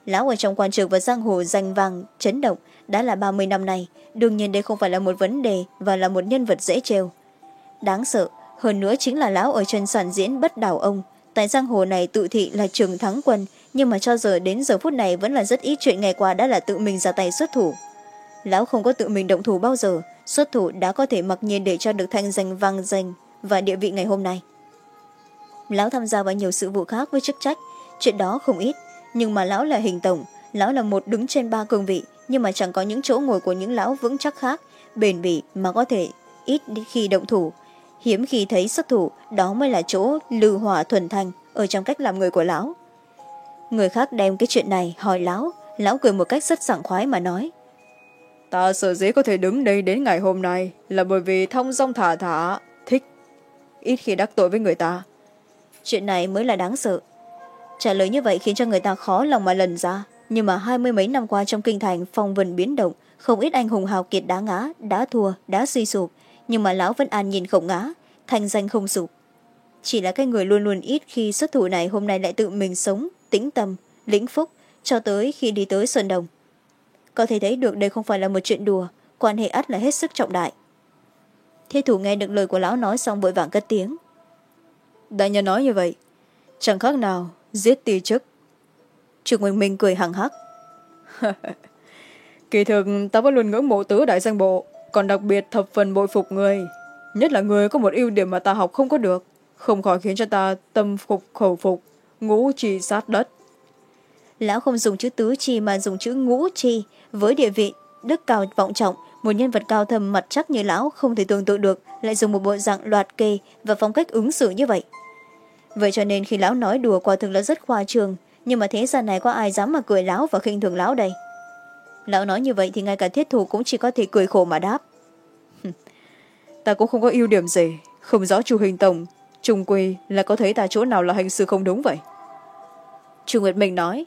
lão ở trong quan trường và giang hồ danh vang chấn động đã là ba mươi năm nay, đương nhiên đây không phải là một vấn đề và là một nhân vật dễ trêu. Đáng sợ hơn nữa chính là lão ở chân sàn diễn bất đảo ông, tại giang hồ này tự thị là trường thắng quân, nhưng mà cho giờ đến giờ phút này vẫn là rất ít chuyện ngày qua đã là tự mình ra tay xuất thủ. Lão không có tự mình động thủ bao giờ, xuất thủ đã có thể mặc nhiên để cho được thanh danh vang danh và địa vị ngày hôm nay. Lão tham gia vào nhiều sự vụ khác với chức trách, chuyện đó không ít, nhưng mà lão là hình tổng, lão là một đứng trên ba cương vị, nhưng mà chẳng có những chỗ ngồi của những lão vững chắc khác, bền bỉ mà có thể ít khi động thủ, hiếm khi thấy xuất thủ, đó mới là chỗ lư hỏa thuần thanh ở trong cách làm người của lão. Người khác đem cái chuyện này hỏi lão, lão cười một cách rất sảng khoái mà nói: Ta sở dĩ có thể đứng đây đến ngày hôm nay là bởi vì thong dong thả thả, thích, ít khi đắc tội với người ta. Chuyện này mới là đáng sợ. Trả lời như vậy khiến cho người ta khó lòng mà lần ra, nhưng mà hai mươi mấy năm qua trong kinh thành phong vân biến động, không ít anh hùng hào kiệt đã ngã, đã thua, đã suy sụp, nhưng mà lão vẫn an nhìn không ngã, thành danh không sụp. Chỉ là cái người luôn luôn ít khi xuất thủ này hôm nay lại tự mình sống, tĩnh tâm, lĩnh phúc, cho tới khi đi tới Sơn Đồng. Có thể thấy được đây không phải là một chuyện đùa, quan hệ ắt là hết sức trọng đại. Thế thủ nghe được lời của lão nói xong vội vàng cất tiếng: Đại nhân nói như vậy, chẳng khác nào giết ti chức. Trương Minh Minh cười hằng hắc: Kỳ thực ta vẫn luôn ngưỡng mộ tứ đại danh bộ, còn đặc biệt thập phần bội phục người. Nhất là người có một ưu điểm mà ta học không có được, không khỏi khiến cho ta tâm phục khẩu phục, ngũ chi sát đất. Lão không dùng chữ tứ chi mà dùng chữ ngũ chi, với địa vị đức cao vọng trọng, một nhân vật cao thâm mặt chắc như lão không thể tưởng tượng được lại dùng một bộ dạng loạt kê và phong cách ứng xử như vậy. Vậy cho nên khi lão nói đùa quả thực là rất khoa trương, nhưng mà thế gian này có ai dám mà cười lão và khinh thường lão đây. Lão nói như vậy thì ngay cả thiết thủ cũng chỉ có thể cười khổ mà đáp: Ta cũng không có ưu điểm gì, không rõ Chu Hình Tổng trung quy là có thấy ta chỗ nào là hành xử không đúng vậy? Chu Nguyệt Minh nói: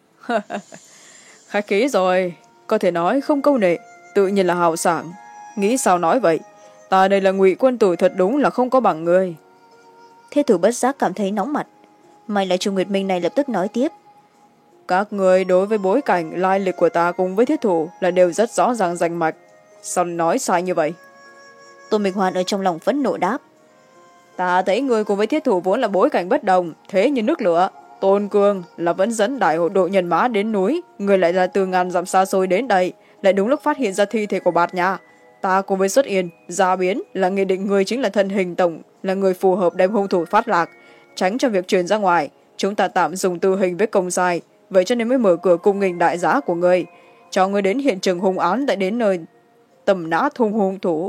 Khách khí rồi, có thể nói không câu nệ, tự nhiên là hào sảng. Nghĩ sao nói vậy? Ta đây là Ngụy quân tử, thật đúng là không có bằng người. Thiết thủ bất giác cảm thấy nóng mặt. May là Chu Nguyệt Minh này lập tức nói tiếp: Các người đối với bối cảnh lai lịch của ta cùng với thiết thủ là đều rất rõ ràng rành mạch, sao nói sai như vậy? Tô Minh Hoan ở trong lòng phẫn nộ đáp: Ta thấy người cùng với thiết thủ vốn là bối cảnh bất đồng, thế như nước lửa. Tôn Cương là vẫn dẫn đại hộ đội nhân mã đến núi, người lại là từ ngàn dặm xa xôi đến đây, lại đúng lúc phát hiện ra thi thể của Bạt Nha. Ta cùng với Xuất Yên, Gia Biến là nghị định người chính là thân hình tổng, là người phù hợp đem hung thủ phát lạc, tránh cho việc truyền ra ngoài. Chúng ta tạm dùng tư hình với công sai, vậy cho nên mới mở cửa cung nghênh đại giá của người, cho người đến hiện trường hung án tại đến nơi tầm nát hung hung thủ.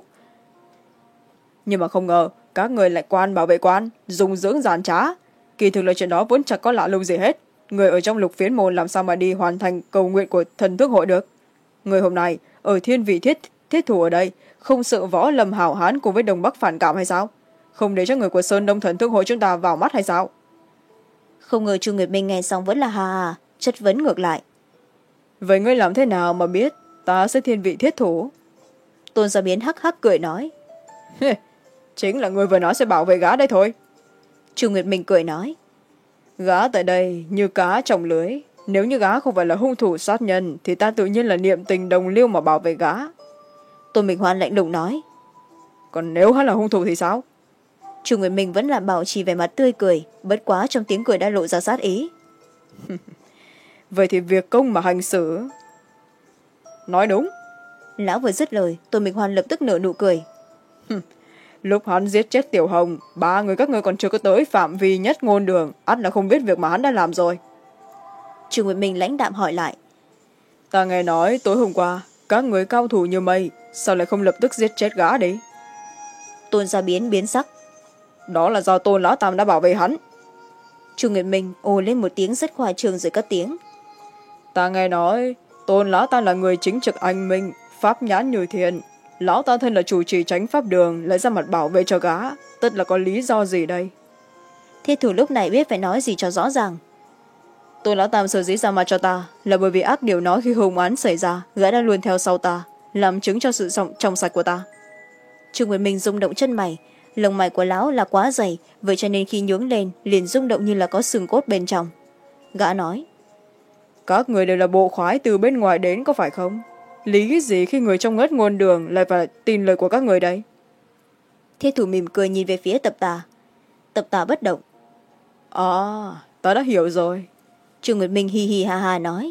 Nhưng mà không ngờ các người lại quan bảo vệ quan, dùng dưỡng giàn trá. Kỳ thực là chuyện đó vốn chẳng có lạ lùng gì hết. Người ở trong Lục Phiến môn làm sao mà đi hoàn thành cầu nguyện của thần thức hội được? Người hôm nay ở thiên vị thiết thiết thủ ở đây, không sợ võ lâm hảo hán cùng với Đông Bắc phản cảm hay sao? Không để cho người của Sơn Đông thần thức hội chúng ta vào mắt hay sao? Không ngờ Chu Nguyệt Minh nghe xong vẫn là hà hà, chất vấn ngược lại: Vậy ngươi làm thế nào mà biết ta sẽ thiên vị thiết thủ? Tôn Gia Biến hắc hắc cười nói: Chính là người vừa nói sẽ bảo vệ gã đây thôi. Chu Nguyệt Minh cười nói: Gã tại đây như cá trong lưới, nếu như gã không phải là hung thủ sát nhân thì ta tự nhiên là niệm tình đồng liêu mà bảo vệ gã. Tô Minh Hoan lạnh lùng nói: Còn nếu hắn là hung thủ thì sao? Chu Nguyệt Minh vẫn là bảo trì vẻ mặt tươi cười, bất quá trong tiếng cười đã lộ ra sát ý. Vậy thì việc công mà hành xử. Nói đúng. Lão vừa dứt lời, Tô Minh Hoan lập tức nở nụ cười. Lúc hắn giết chết Tiểu Hồng, ba người các ngươi còn chưa có tới phạm vi nhất ngôn đường, ắt là không biết việc mà hắn đã làm rồi. Chu Nguyệt Minh lãnh đạm hỏi lại: Ta nghe nói tối hôm qua các người cao thủ như mây, sao lại không lập tức giết chết gã đi? Tôn Gia Biến biến sắc: Đó là do Tôn lão tam đã bảo vệ hắn. Chu Nguyệt Minh ồ lên một tiếng rất khoa trương rồi cất tiếng: Ta nghe nói Tôn lão tam là người chính trực anh minh, pháp nhãn như thiền. Lão ta thân là chủ trì chánh pháp đường, lại ra mặt bảo vệ cho gã, tất là có lý do gì đây? Thiết thủ lúc này biết phải nói gì cho rõ ràng. Tôn lão tam sở dĩ ra mặt cho ta là bởi vì ác điều nói khi hung án xảy ra, gã đã luôn theo sau ta, làm chứng cho sự trong sạch của ta. Trương Nguyệt Minh rung động chân mày, lông mày của lão là quá dày, vậy cho nên khi nhướng lên liền rung động như là có xương cốt bên trong. Gã nói: các người đều là bộ khoái từ bên ngoài đến có phải không? Lý gì khi người trong ngất ngôn đường lại phải tin lời của các người đây? Thiết thủ mỉm cười nhìn về phía Tập Tà. Tập Tà bất động. À, ta đã hiểu rồi. Trương Nguyệt Minh hi hi ha ha nói.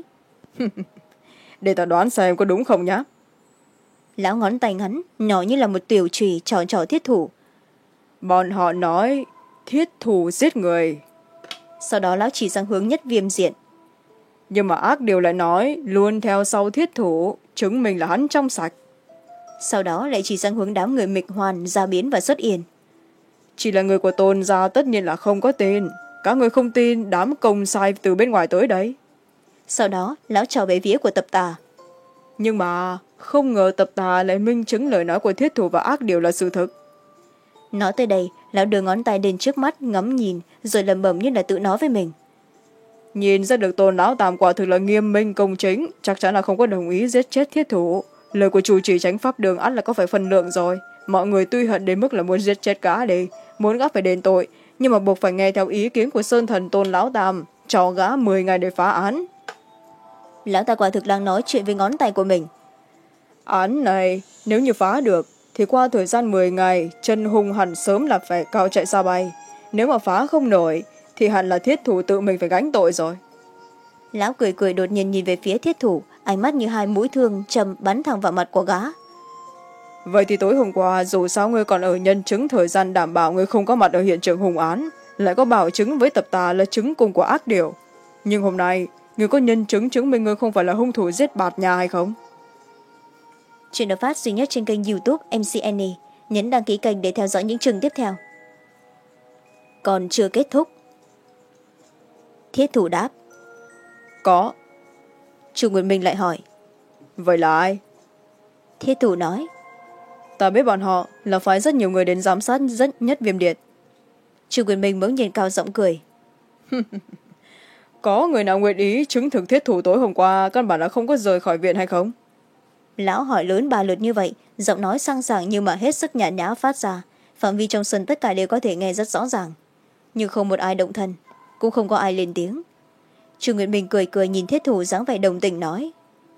Để ta đoán xem có đúng không nhá. Lão ngón tay ngắn nhỏ như là một tiểu chùy trò trò Thiết thủ. Bọn họ nói Thiết thủ giết người. Sau đó lão chỉ sang hướng Nhất Viêm diện. Nhưng mà ác điều lại nói luôn theo sau Thiết thủ, chứng minh là hắn trong sạch. Sau đó lại chỉ sang hướng đám người Mịch Hoàn, Gia Biến và Xuất Yên. Chỉ là người của Tôn gia tất nhiên là không có tin. Các người không tin đám công sai từ bên ngoài tới đấy. Sau đó lão trò về phía của Tập Tà. Nhưng mà không ngờ Tập Tà lại minh chứng lời nói của Thiết thủ và ác điều là sự thực. Nói tới đây, lão đưa ngón tay đến trước mắt ngắm nhìn, rồi lẩm bẩm như là tự nói với mình. Nhìn ra được Tôn lão Tam quả thực là nghiêm minh công chính, chắc chắn là không có đồng ý giết chết Thiết thủ. Lời của chủ trì Chánh Pháp Đường ắt là có phải phân lượng rồi. Mọi người tuy hận đến mức là muốn giết chết gã đi, muốn gã phải đền tội, nhưng mà buộc phải nghe theo ý kiến của Sơn Thần Tôn lão Tam, cho gã mười ngày để phá án. Lão ta quả thực đang nói chuyện với ngón tay của mình. Án này nếu như phá được thì qua thời gian mười ngày chân hung hẳn sớm là phải cao chạy xa bay. Nếu mà phá không nổi thì hẳn là Thiết thủ tự mình phải gánh tội rồi. Lão cười cười đột nhiên nhìn về phía Thiết thủ, ánh mắt như hai mũi thương châm bắn thẳng vào mặt của gã. Vậy thì tối hôm qua dù sao ngươi còn ở nhân chứng thời gian đảm bảo ngươi không có mặt ở hiện trường hung án, lại có bảo chứng với Tập Tà là chứng cung của ác điều. Nhưng hôm nay ngươi có nhân chứng chứng minh ngươi không phải là hung thủ giết Bạt Nhà hay không? Chuyện được phát duy nhất trên kênh YouTube em xê Annie. Nhấn đăng ký kênh để theo dõi những chương tiếp theo. Còn chưa kết thúc. Thiết thủ đáp. Có. Chu Nguyệt Minh lại hỏi. Vậy là ai? Thiết thủ nói. Ta biết bọn họ là phái rất nhiều người đến giám sát rất Nhất Viêm Điện. Chu Nguyệt Minh bỗng nhiên cao giọng cười. Có người nào nguyện ý chứng thực Thiết thủ tối hôm qua căn bản là không có rời khỏi viện hay không? Lão hỏi lớn ba lượt như vậy, giọng nói sang sảng nhưng mà hết sức nhã nhã phát ra. Phạm vi trong sân tất cả đều có thể nghe rất rõ ràng. Nhưng không một ai động thân, cũng không có ai lên tiếng. Chu Nguyệt Minh cười cười nhìn Thiết thủ dáng vẻ đồng tình nói.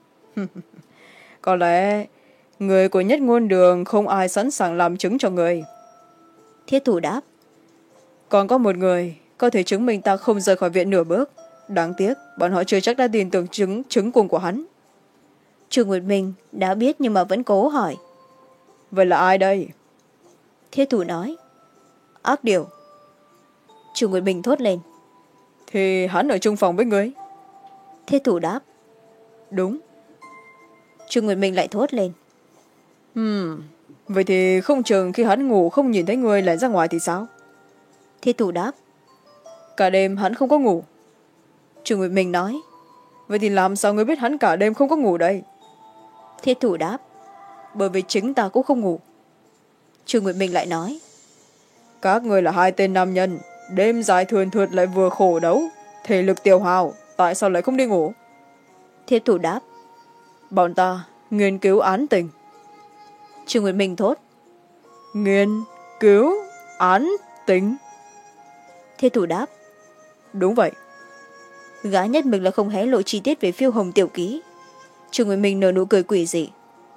Có lẽ người của Nhất Ngôn Đường không ai sẵn sàng làm chứng cho người. Thiết thủ đáp. Còn có một người có thể chứng minh ta không rời khỏi viện nửa bước. Đáng tiếc bọn họ chưa chắc đã tin tưởng chứng chứng cung của hắn. Chu Nguyệt Minh đã biết nhưng mà vẫn cố hỏi. Vậy là ai đây? Thiết thủ nói. Ác điều. Chu Nguyệt Minh thốt lên. Thì hắn ở chung phòng với người. Thiết thủ đáp. Đúng. Chu Nguyệt Minh lại thốt lên. Hmm, vậy thì không chừng khi hắn ngủ không nhìn thấy người lại ra ngoài thì sao? Thiết thủ đáp. Cả đêm hắn không có ngủ. Chu Nguyệt Minh nói. Vậy thì làm sao người biết hắn cả đêm không có ngủ đây? Thiết thủ đáp. Bởi vì chính ta cũng không ngủ. Chu Nguyệt Minh lại nói. Các người là hai tên nam nhân, đêm dài thườn thượt lại vừa khổ đấu, thể lực tiêu hao, tại sao lại không đi ngủ? Thiết thủ đáp. Bọn ta nghiên cứu án tình. Chu Nguyệt Minh thốt. Nghiên cứu án tình? Thiết thủ đáp. Đúng vậy. Gã nhất mình là không hé lộ chi tiết về Phiêu Hồng tiểu ký. Chu Nguyệt Minh nở nụ cười quỷ dị.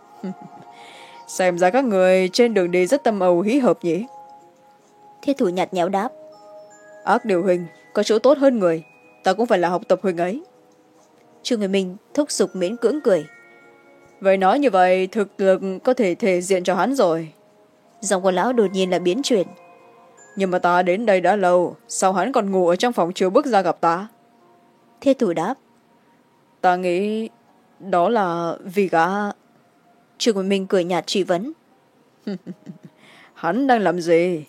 Xem ra các người trên đường đi rất tâm âu hí hợp nhỉ? Thiết thủ nhạt nhẽo đáp. Ác điều Huỳnh có chỗ tốt hơn người, ta cũng phải là học tập Huỳnh ấy. Chu Nguyệt Minh thúc giục miễn cưỡng cười. Vậy nói như vậy thực lực có thể thể diện cho hắn rồi. Giọng của lão đột nhiên là biến chuyển. Nhưng mà ta đến đây đã lâu, sao hắn còn ngủ ở trong phòng chưa bước ra gặp ta? Thiết thủ đáp. Ta nghĩ đó là vì gã. Chu Nguyệt Minh cười nhạt truy vấn. Hắn đang làm gì?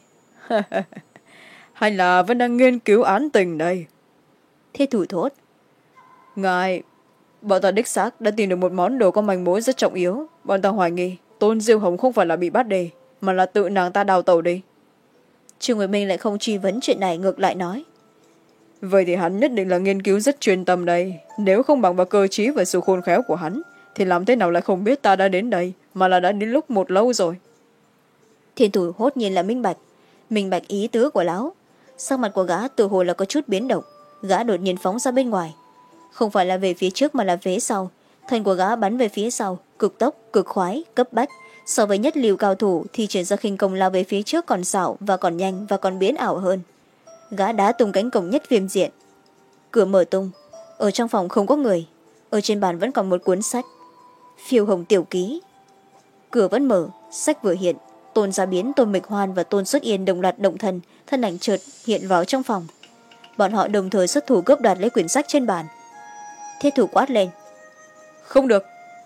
Hay là vẫn đang nghiên cứu án tình đây? Thiết thủ thốt. Ngài, bọn ta đích xác đã tìm được một món đồ có manh mối rất trọng yếu. Bọn ta hoài nghi Tôn Diêu Hồng không phải là bị bắt đi, mà là tự nàng ta đào tẩu đi. Chu Nguyệt Minh lại không truy vấn chuyện này, ngược lại nói. Vậy thì hắn nhất định là nghiên cứu rất chuyên tâm đây. Nếu không bằng vào cơ trí và sự khôn khéo của hắn, thì làm thế nào lại không biết ta đã đến đây, mà là đã đến lúc một lâu rồi. Thiên thủ hốt nhiên là minh bạch. Minh bạch ý tứ của lão. Sắc mặt của gã từ hồi là có chút biến động. Gã đột nhiên phóng ra bên ngoài. không phải là về phía trước mà là phía sau. Thân của gã bắn về phía sau, cực tốc, cực khoái, cấp bách. So với nhất liều cao thủ thì chuyển ra khinh công lao về phía trước còn xảo và còn nhanh và còn biến ảo hơn. Gã đá tung cánh cổng nhất viêm diện. Cửa mở tung. Ở trong phòng không có người. Ở trên bàn vẫn còn một cuốn sách. Phiêu hồng tiểu ký. Cửa vẫn mở, sách vừa hiện. Tôn Gia Biến, Tôn Mịch Hoan và Tôn Xuất Yên đồng loạt động thần, thân ảnh chợt hiện vào trong phòng. Bọn họ đồng thời xuất thủ cướp đoạt lấy quyển sách trên bàn. Thiết thủ quát lên. Không được.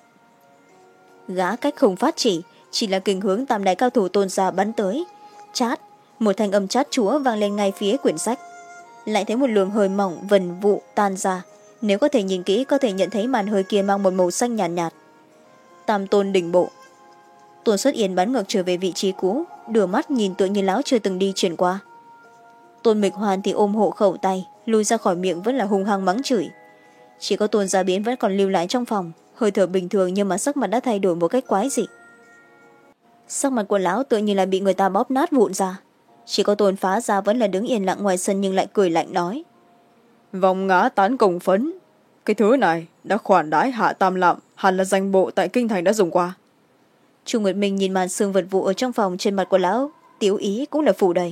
Gã cách không phát chỉ, chỉ là kình hướng tam đại cao thủ Tôn Gia bắn tới. Chát, một thanh âm chát chúa vang lên ngay phía quyển sách. Lại thấy một luồng hơi mỏng vần vụ tan ra. Nếu có thể nhìn kỹ có thể nhận thấy màn hơi kia mang một màu xanh nhạt nhạt. Tam tôn đỉnh bộ. Tôn Xuất Yên bắn ngược trở về vị trí cũ, đưa mắt nhìn tựa như lão chưa từng đi chuyển qua. Tôn Mịch Hoàn thì ôm hộ khẩu tay, lùi ra khỏi miệng vẫn là hung hăng mắng chửi. Chỉ có Tôn Gia Biến vẫn còn lưu lại trong phòng, hơi thở bình thường nhưng mà sắc mặt đã thay đổi một cách quái dị. Sắc mặt của lão tựa như là bị người ta bóp nát vụn ra. Chỉ có Tôn Phá Gia vẫn là đứng yên lặng ngoài sân nhưng lại cười lạnh nói. Vòng ngã tán công phấn. Cái thứ này đã khoản đãi Hạ Tam Lạm, hẳn là danh bộ tại Kinh Thành đã dùng qua. Chu Nguyệt Minh nhìn màn xương vật vụ ở trong phòng, trên mặt của lão tiếu ý cũng là phủ đầy.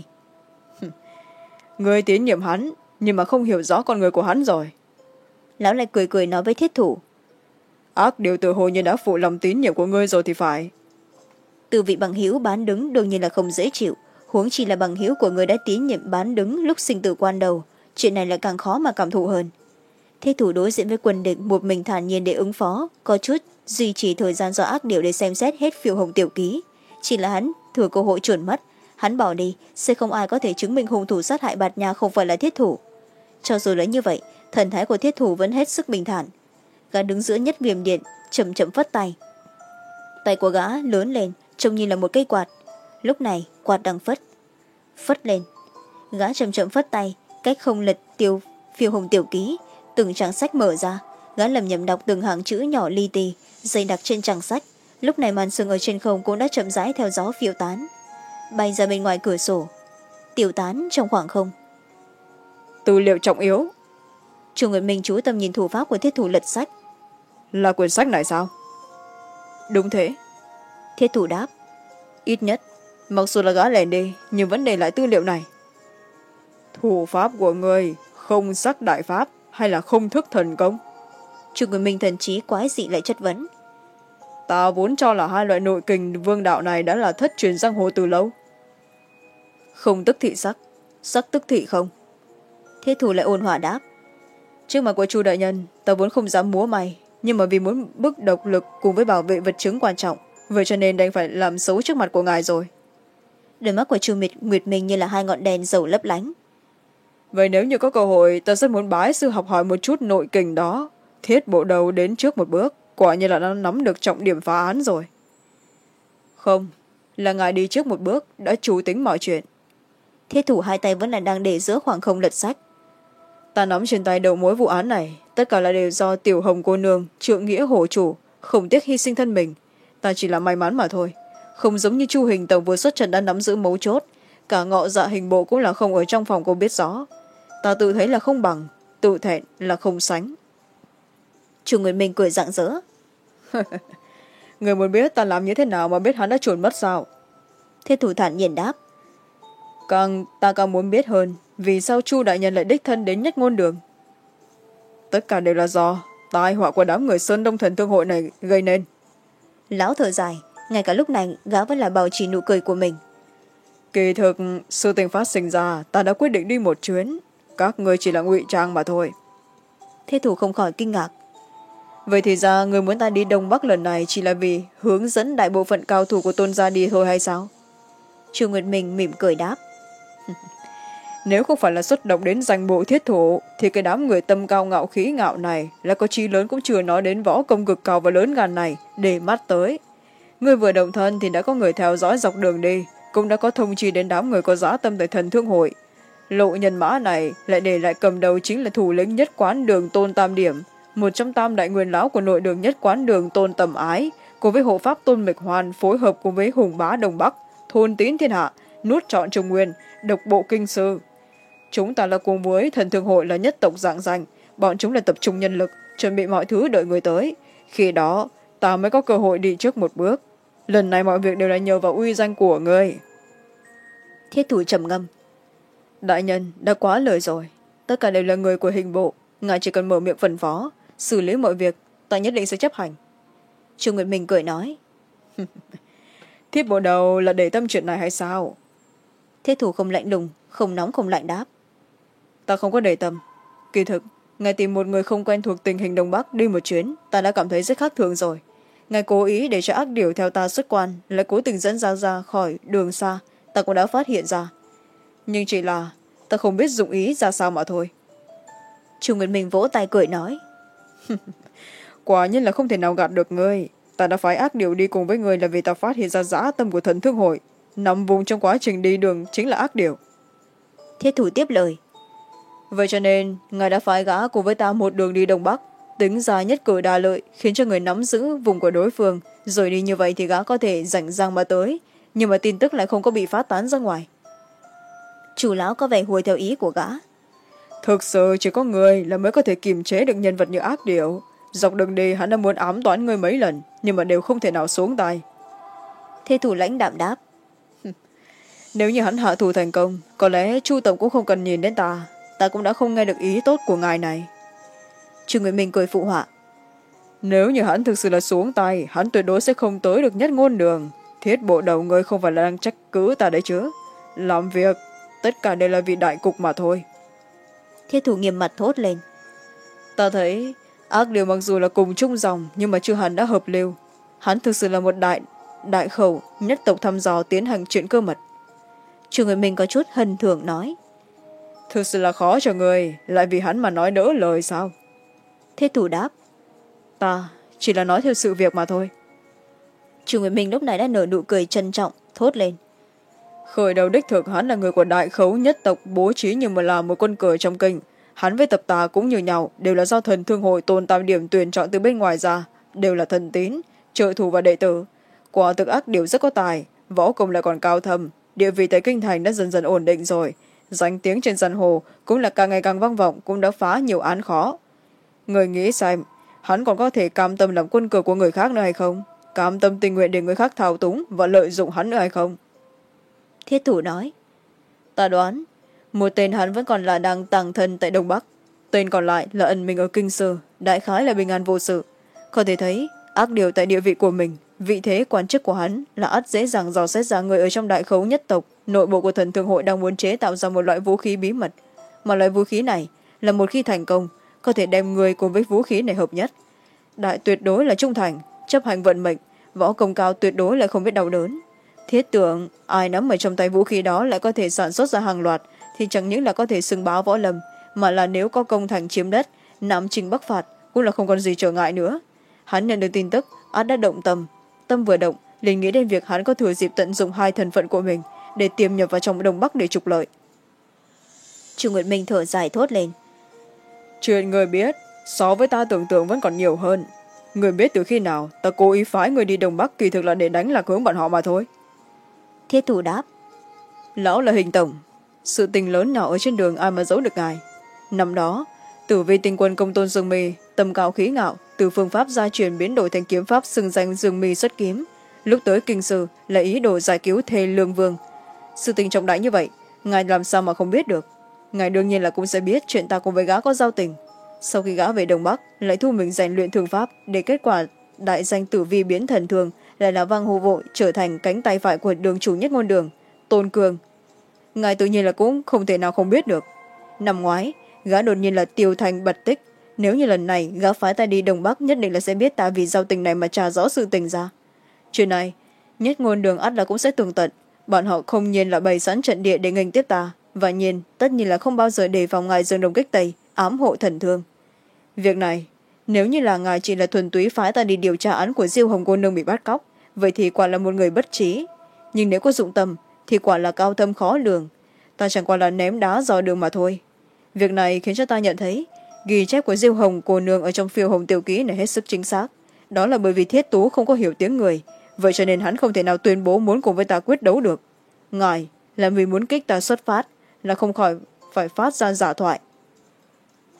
Người tín nhiệm hắn nhưng mà không hiểu rõ con người của hắn rồi. Lão lại cười cười nói với Thiết thủ. Ác điều tự hồ như đã phụ lòng tín nhiệm của ngươi rồi thì phải. Từ vị bằng hữu bán đứng đương nhiên là không dễ chịu, huống chi là bằng hữu của người đã tín nhiệm bán đứng lúc sinh tử quan đầu, chuyện này lại càng khó mà cảm thụ hơn. Thiết thủ đối diện với quân địch một mình thản nhiên để ứng phó, có chút duy trì thời gian do ác điều để xem xét hết phiêu hồng tiểu ký. Chỉ là hắn thừa cơ hội chuẩn mất, hắn bỏ đi sẽ không ai có thể chứng minh hung thủ sát hại Bạt Nha không phải là Thiết thủ. Cho dù là như vậy, thần thái của Thiết thủ vẫn hết sức bình thản. Gã đứng giữa nhất viêm điện, chậm chậm phất tay. Tay của gã lớn lên, trông như là một cây quạt. Lúc này quạt đang phất phất lên. Gã chậm chậm phất tay, cách không lật tiêu phiêu hồng tiểu ký, từng trang sách mở ra. Gã lầm nhầm đọc từng hàng chữ nhỏ li ti dày đặc trên trang sách. Lúc này màn sương ở trên không cũng đã chậm rãi theo gió phiêu tán, bay ra bên ngoài cửa sổ, tiêu tán trong khoảng không. Tư liệu trọng yếu. Chu Nguyệt Minh chú tâm nhìn thủ pháp của Thiết thủ lật sách. Là quyển sách này sao? Đúng thế. Thiết thủ đáp. Ít nhất mặc dù là gã lẻn đi nhưng vẫn để lại tư liệu này. Thủ pháp của người không sắc đại pháp hay là không thức thần công? Chu Nguyệt Minh thần trí quái dị lại chất vấn. Ta vốn cho là hai loại nội kình vương đạo này đã là thất truyền giang hồ từ lâu. Không tức thị sắc, sắc tức thị không. Thiết thủ lại ôn hòa đáp. Trước mặt của Chu đại nhân, ta vốn không dám múa may, nhưng mà vì muốn bức độc lực cùng với bảo vệ vật chứng quan trọng, vậy cho nên đành phải làm xấu trước mặt của ngài rồi. Đôi mắt của Chu Nguyệt Minh như là hai ngọn đèn dầu lấp lánh. Vậy nếu như có cơ hội, ta rất muốn bái sư học hỏi một chút nội kình đó. Thiết bộ đầu đến trước một bước, quả như là đã nắm được trọng điểm phá án rồi. Không, là ngài đi trước một bước, đã chủ tính mọi chuyện. Thiết thủ hai tay vẫn là đang để giữa khoảng không lật sách. Ta nắm trên tay đầu mối vụ án này, tất cả là đều do Tiểu Hồng cô nương, trượng nghĩa hổ chủ, không tiếc hy sinh thân mình. Ta chỉ là may mắn mà thôi. Không giống như Chu Hình Tổng vừa xuất trận đã nắm giữ mấu chốt, cả Ngọ Dạ Hình bộ cũng là không ở trong phòng cô biết rõ. Ta tự thấy là không bằng, tự thẹn là không sánh. Chu Nguyệt Minh cười rạng rỡ. Người muốn biết ta làm như thế nào mà biết hắn đã chuồn mất sao? Thiết thủ thản nhiên đáp. Càng ta càng muốn biết hơn, vì sao Chu đại nhân lại đích thân đến Nhất Ngôn Đường? Tất cả đều là do tai họa của đám người Sơn Đông Thần Thương hội này gây nên. Lão thở dài, ngay cả lúc này gã vẫn là bảo trì nụ cười của mình. Kỳ thực sự tình phát sinh ra, ta đã quyết định đi một chuyến, các người chỉ là ngụy trang mà thôi. Thiết thủ không khỏi kinh ngạc. Vậy thì ra người muốn ta đi Đông Bắc lần này chỉ là vì hướng dẫn đại bộ phận cao thủ của Tôn gia đi thôi hay sao? Chu Nguyệt Minh mỉm cười đáp. Nếu không phải là xuất động đến danh bộ thiết thủ, thì cái đám người tâm cao ngạo khí ngạo này là có chí lớn cũng chưa nói đến võ công cực cao và lớn gan này để mắt tới. Người vừa động thân thì đã có người theo dõi dọc đường đi, cũng đã có thông chi đến đám người có dã tâm tại Thần Thương hội. Lộ nhân mã này lại để lại cầm đầu chính là thủ lĩnh Nhất Quán Đường Tôn Tam Điểm, một trong tam đại nguyên lão của nội đường Nhất Quán Đường Tôn Tầm Ái, cùng với hộ pháp Tôn Mịch Hoàn phối hợp cùng với Hùng Bá Đông Bắc, thôn tín thiên hạ, nuốt trọn Trung Nguyên, độc bộ kinh sư. Chúng ta là cùng với Thần Thương hội là nhất tộc dạng danh, bọn chúng là tập trung nhân lực chuẩn bị mọi thứ đợi người tới, khi đó ta mới có cơ hội đi trước một bước. Lần này mọi việc đều là nhờ vào uy danh của ngươi. Thiết thủ trầm ngâm. Đại nhân đã quá lời rồi, tất cả đều là người của hình bộ, ngài chỉ cần mở miệng phân phó xử lý mọi việc, ta nhất định sẽ chấp hành. Chu Nguyệt Minh cười nói. Thiết bộ đầu là để tâm chuyện này hay sao? Thiết thủ không lạnh lùng, không nóng không lạnh đáp. Ta không có để tâm. Kỳ thực ngài tìm một người không quen thuộc tình hình Đông Bắc đi một chuyến, ta đã cảm thấy rất khác thường rồi. Ngài cố ý để cho ác điểu theo ta xuất quan, lại cố tình dẫn ra ra khỏi đường xa, ta cũng đã phát hiện ra. Nhưng chỉ là ta không biết dụng ý ra sao mà thôi. Chu Nguyệt Minh vỗ tay cười nói. Quả nhiên là không thể nào gạt được ngươi. Ta đã phái ác điểu đi cùng với ngươi là vì ta phát hiện ra dã tâm của thần thương hội, nằm vùng trong quá trình đi đường chính là ác điểu. Thiết thủ tiếp lời. Vậy cho nên ngài đã phái gã cùng với ta một đường đi Đông Bắc, tính ra nhất cử đa lợi, khiến cho người nắm giữ vùng của đối phương, rồi đi như vậy thì gã có thể rảnh rang mà tới, nhưng mà tin tức lại không có bị phát tán ra ngoài. Chủ lão có vẻ huề theo ý của gã. Thực sự chỉ có người là mới có thể kiềm chế được nhân vật như ác điểu. Dọc đường đi hắn đã muốn ám toán ngươi mấy lần, nhưng mà đều không thể nào xuống tay. Thế thủ lãnh đạm đáp. Nếu như hắn hạ thủ thành công, có lẽ Chu tổng cũng không cần nhìn đến ta, ta cũng đã không nghe được ý tốt của ngài này. Chu Nguyệt Minh cười phụ họa. Nếu như hắn thực sự là xuống tay, hắn tuyệt đối sẽ không tới được nhất ngôn đường. Thiết bộ đầu ngươi không phải là đang trách cứ ta đấy chứ. Làm việc tất cả đều là vì đại cục mà thôi. Thiết thủ nghiêm mặt thốt lên. Ta thấy ác điều mặc dù là cùng chung dòng, nhưng mà chưa hẳn đã hợp lưu. Hắn thực sự là một đại đại khẩu nhất tộc thăm dò tiến hành chuyện cơ mật. Chu Nguyệt Minh có chút hân thưởng nói. Thực sự là khó cho người, lại vì hắn mà nói đỡ lời sao? Thiết thủ đáp. Ta chỉ là nói theo sự việc mà thôi. Chu Nguyệt Minh lúc này đã nở nụ cười trân trọng, thốt lên. Khởi đầu đích thực hắn là người của đại khấu nhất tộc bố trí như mà là một quân cờ trong kinh. Hắn với tập tà cũng như nhau, đều là do thần thương hội tồn tam điểm tuyển chọn từ bên ngoài ra, đều là thần tín, trợ thủ và đệ tử. Quả thực ác điều rất có tài, võ công lại còn cao thâm, địa vị tại kinh thành đã dần dần ổn định rồi. Danh tiếng trên giang hồ cũng là càng ngày càng vang vọng, cũng đã phá nhiều án khó. Người nghĩ xem, hắn còn có thể cam tâm làm quân cờ của người khác nữa hay không? Cam tâm tình nguyện để người khác thao túng và lợi dụng hắn nữa hay không? Thiết thủ nói. Ta đoán, một tên hắn vẫn còn là đang tàng thân tại Đông Bắc, tên còn lại là ẩn mình ở Kinh Sư, đại khái là bình an vô sự. Có thể thấy, ác điều tại địa vị của mình, vị thế quan chức của hắn là ắt dễ dàng dò xét ra người ở trong đại khấu nhất tộc, nội bộ của thần thương hội đang muốn chế tạo ra một loại vũ khí bí mật. Mà loại vũ khí này là một khi thành công, có thể đem người cùng với vũ khí này hợp nhất. Đại tuyệt đối là trung thành, chấp hành vận mệnh, võ công cao tuyệt đối lại không biết đau đớn. Thiết tưởng ai nắm ở trong tay vũ khí đó lại có thể sản xuất ra hàng loạt, thì chẳng những là có thể xưng báo võ lâm, mà là nếu có công thành chiếm đất, nắm trình bắc phạt cũng là không còn gì trở ngại nữa. Hắn nhận được tin tức, ắt đã động tâm. Tâm vừa động, liền nghĩ đến việc hắn có thừa dịp tận dụng hai thân phận của mình để tiềm nhập vào trong Đông Bắc để trục lợi. Chu Nguyệt Minh thở dài thốt lên. Chuyện người biết, so với ta tưởng tượng vẫn còn nhiều hơn. Người biết từ khi nào ta cố ý phái người đi Đông Bắc kỳ thực là để đánh lạc hướng bọn họ mà thôi. Thiết thủ đáp. Lão là Hình tổng, sự tình lớn nào ở trên đường ai mà giấu được ngài. Năm đó, tử vi tinh quân công tôn Dương Mi, tầm cao khí ngạo, từ phương pháp gia truyền biến đổi thành kiếm pháp xưng danh Dương Mi xuất kiếm. Lúc tới kinh sư là ý đồ giải cứu thề Lương Vương. Sự tình trọng đại như vậy, ngài làm sao mà không biết được. Ngài đương nhiên là cũng sẽ biết chuyện ta cùng với gã có giao tình. Sau khi gã về Đông Bắc, lại thu mình rèn luyện thương pháp, để kết quả đại danh tử vi biến thần thường lại là Vang Hồ Vội trở thành cánh tay phải của đường chủ nhất ngôn đường, Tôn Cường. Ngài tự nhiên là cũng không thể nào không biết được. Năm ngoái, gã đột nhiên là tiêu thành bật tích. Nếu như lần này gã phái ta đi Đông Bắc, nhất định là sẽ biết ta vì giao tình này mà tra rõ sự tình ra. Chuyện này, nhất ngôn đường ắt là cũng sẽ tường tận. Bọn họ không nhiên là bày sẵn trận địa để nghênh tiếp ta, và nhiên tất nhiên là không bao giờ đề phòng ngài dương đông kích tây, ám hộ thần thương. Việc này, nếu như là ngài chỉ là thuần túy phái ta đi điều tra án của Diêu Hồng cô nương bị bắt cóc, vậy thì quả là một người bất trí. Nhưng nếu có dụng tâm, thì quả là cao thâm khó lường. Ta chẳng qua là ném đá dò đường mà thôi. Việc này khiến cho ta nhận thấy, ghi chép của Diêu Hồng cô nương ở trong phiêu hồng tiểu ký này hết sức chính xác. Đó là bởi vì Thiết Tú không có hiểu tiếng người, vậy cho nên hắn không thể nào tuyên bố muốn cùng với ta quyết đấu được. Ngài là vì muốn kích ta xuất phát, là không khỏi phải phát ra giả thoại.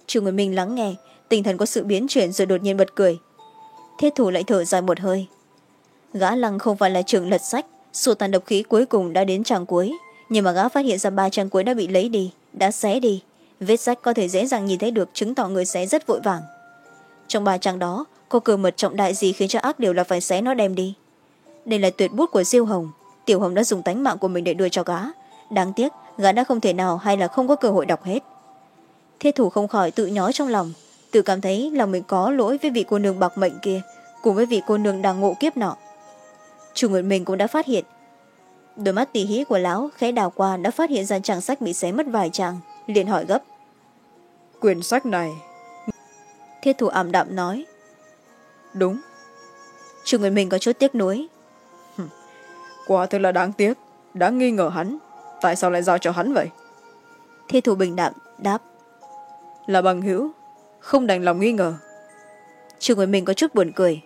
Chu Nguyệt Minh lắng nghe, tinh thần có sự biến chuyển rồi đột nhiên bật cười. Thiết thủ lại thở dài một hơi. Gã Lăng không phải là trường lật sách, số tàn độc khí cuối cùng đã đến trang cuối, nhưng mà gã phát hiện ra ba trang cuối đã bị lấy đi, đã xé đi. Vết rách có thể dễ dàng nhìn thấy được, chứng tỏ người xé rất vội vàng. Trong ba trang đó có cơ mật trọng đại gì khiến cho ác điều là phải xé nó đem đi. Đây là tuyệt bút của Diêu Hồng, Tiểu Hồng đã dùng tánh mạng của mình để đưa cho gã. Đáng tiếc gã đã không thể nào hay là không có cơ hội đọc hết. Thiết thủ không khỏi tự nhói trong lòng, tự cảm thấy lòng mình có lỗi với vị cô nương bạc mệnh kia, cùng với vị cô nương đang ngộ kiếp nọ. Chu Nguyệt Minh cũng đã phát hiện. Đôi mắt tỉ hí của lão khẽ đào qua đã phát hiện ra trang sách bị xé mất vài trang, liền hỏi gấp. Quyển sách này. Thiết thủ ảm đạm nói. Đúng. Chu Nguyệt Minh có chút tiếc nuối. Quả thực là đáng tiếc, đáng nghi ngờ hắn. Tại sao lại giao cho hắn vậy? Thiết thủ bình đạm đáp. Là bằng hữu, không đành lòng nghi ngờ. Chu Nguyệt Minh có chút buồn cười.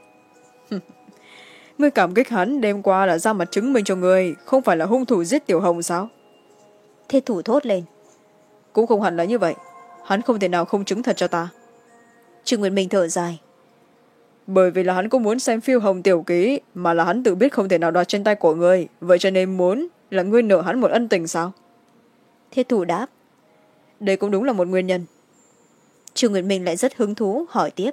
Ngươi cảm kích hắn đêm qua là ra mặt chứng minh cho ngươi không phải là hung thủ giết Tiểu Hồng sao? Thiết thủ thốt lên. Cũng không hẳn là như vậy, hắn không thể nào không chứng thật cho ta. Chu Nguyệt Minh thở dài. Bởi vì là hắn cũng muốn xem phiêu hồng tiểu ký, mà là hắn tự biết không thể nào đoạt trên tay của ngươi, vậy cho nên muốn là ngươi nợ hắn một ân tình sao? Thiết thủ đáp. Đây cũng đúng là một nguyên nhân. Chu Nguyệt Minh lại rất hứng thú hỏi tiếp.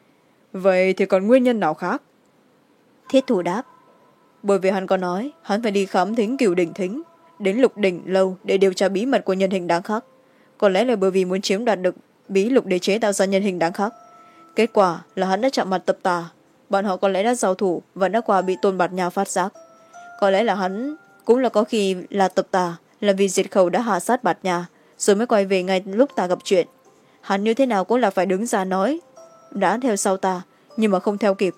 Vậy thì còn nguyên nhân nào khác? Thiết thủ đáp. Bởi vì hắn có nói hắn phải đi khám thính Cửu Đỉnh Thính, đến Lục Đỉnh Lâu để điều tra bí mật của nhân hình đáng khắc. Có lẽ là bởi vì muốn chiếm đoạt được bí lục để chế tạo ra nhân hình đáng khắc. Kết quả là hắn đã chạm mặt Tập Tà, bọn họ có lẽ đã giao thủ và đã qua bị Tôn Bạt Nha phát giác. Có lẽ là hắn cũng là có khi là Tập Tà là vì diệt khẩu đã hạ sát Bạt Nha rồi mới quay về ngay lúc ta gặp chuyện. Hắn như thế nào cũng là phải đứng ra nói đã theo sau ta nhưng mà không theo kịp.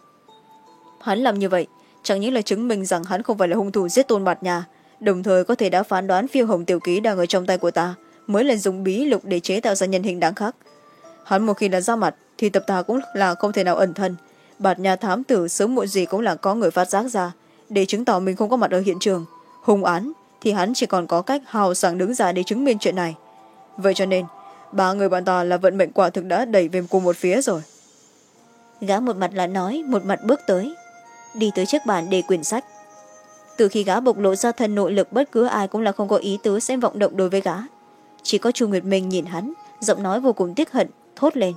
Hắn làm như vậy chẳng những là chứng minh rằng hắn không phải là hung thủ giết Tôn Bạt Nha, đồng thời có thể đã phán đoán phiêu hồng tiểu ký đang ở trong tay của ta mới là dùng bí lục để chế tạo ra nhân hình đáng khắc. Hắn một khi là ra mặt thì Tập Tà cũng là không thể nào ẩn thân. Bạt Nha thám tử sớm muộn gì cũng là có người phát giác ra để chứng tỏ mình không có mặt ở hiện trường. Hung án thì hắn chỉ còn có cách hào sảng đứng ra để chứng minh chuyện này. Vậy cho nên ba người bọn ta là vận mệnh quả thực đã đẩy về cùng một phía rồi. Gã một mặt là nói, một mặt bước tới, đi tới chiếc bàn để quyển sách. Từ khi gã bộc lộ ra thân nội lực, bất cứ ai cũng là không có ý tứ sẽ vọng động đối với gã. Chỉ có Chu Nguyệt Minh nhìn hắn, giọng nói vô cùng tiếc hận, thốt lên.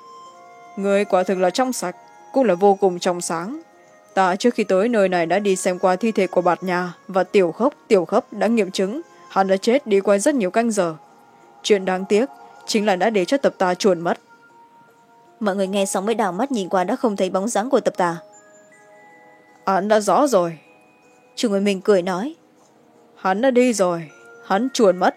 Người quả thực là trong sạch, cũng là vô cùng trong sáng. Ta trước khi tới nơi này đã đi xem qua thi thể của Bạt Nha và Tiểu Khốc, Tiểu Khốc đã nghiệm chứng hắn đã chết đi qua rất nhiều canh giờ. Chuyện đáng tiếc chính là đã để cho Tập Tà chuồn mất. Mọi người nghe xong mới đảo mắt nhìn qua đã không thấy bóng dáng của Tập Tà. Hắn đã rõ rồi. Chu Nguyệt Minh cười nói. Hắn đã đi rồi, hắn chuồn mất.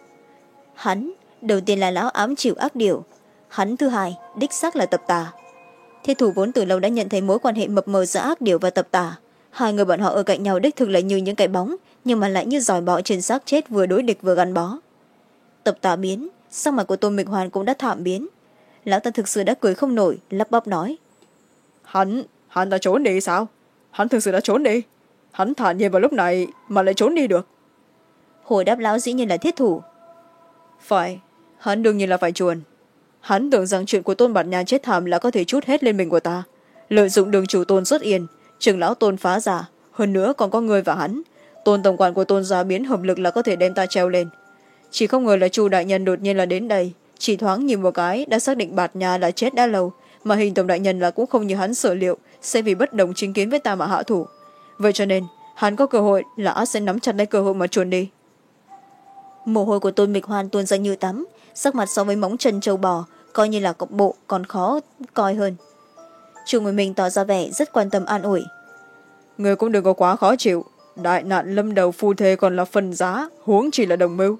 Hắn đầu tiên là lão ám chịu ác điều, hắn thứ hai đích xác là Tập Tà. Thiết thủ vốn từ lâu đã nhận thấy mối quan hệ mập mờ giữa ác điều và Tập Tà. Hai người bọn họ ở cạnh nhau đích thực lại như những cái bóng, nhưng mà lại như giòi bọ trên xác chết, vừa đối địch vừa gắn bó. Tập Tà biến, sắc mặt của Tôn Mịch Hoàn cũng đã thảm biến. Lão ta thực sự đã cười không nổi, lắp bắp nói. Hắn, hắn đã trốn đi sao? Hắn thực sự đã trốn đi. Hắn thản nhiên vào lúc này mà lại trốn đi được. Hồi đáp lão dĩ nhiên là Thiết thủ. Phải, hắn đương nhiên là phải chuồn. Hắn tưởng rằng chuyện của Tôn Bạt Nha chết thảm là có thể trút hết lên mình của ta. Lợi dụng đường chủ Tôn xuất yên, trưởng lão Tôn phá giả, hơn nữa còn có người và hắn. Tôn tổng quản của Tôn gia biến hợp lực là có thể đem ta treo lên. Chỉ không ngờ là Chu đại nhân đột nhiên là đến đây, chỉ thoáng nhìn một cái đã xác định Bạt Nha là chết đã lâu, mà Hình tổng đại nhân là cũng không như hắn sở liệu sẽ vì bất đồng chính kiến với ta mà hạ thủ. Vậy cho nên hắn có cơ hội là sẽ nắm chặt lấy cơ hội mà chuồn đi. Mồ hôi của Tôn Mịch Hoàn tuôn ra như tắm, sắc mặt so với móng chân trâu bò coi như là cọc bộ còn khó coi hơn. Chu Nguyệt Minh tỏ ra vẻ rất quan tâm an ủi. Người cũng đừng có quá khó chịu, đại nạn lâm đầu phu thê còn là phần giá, huống chỉ là đồng mưu.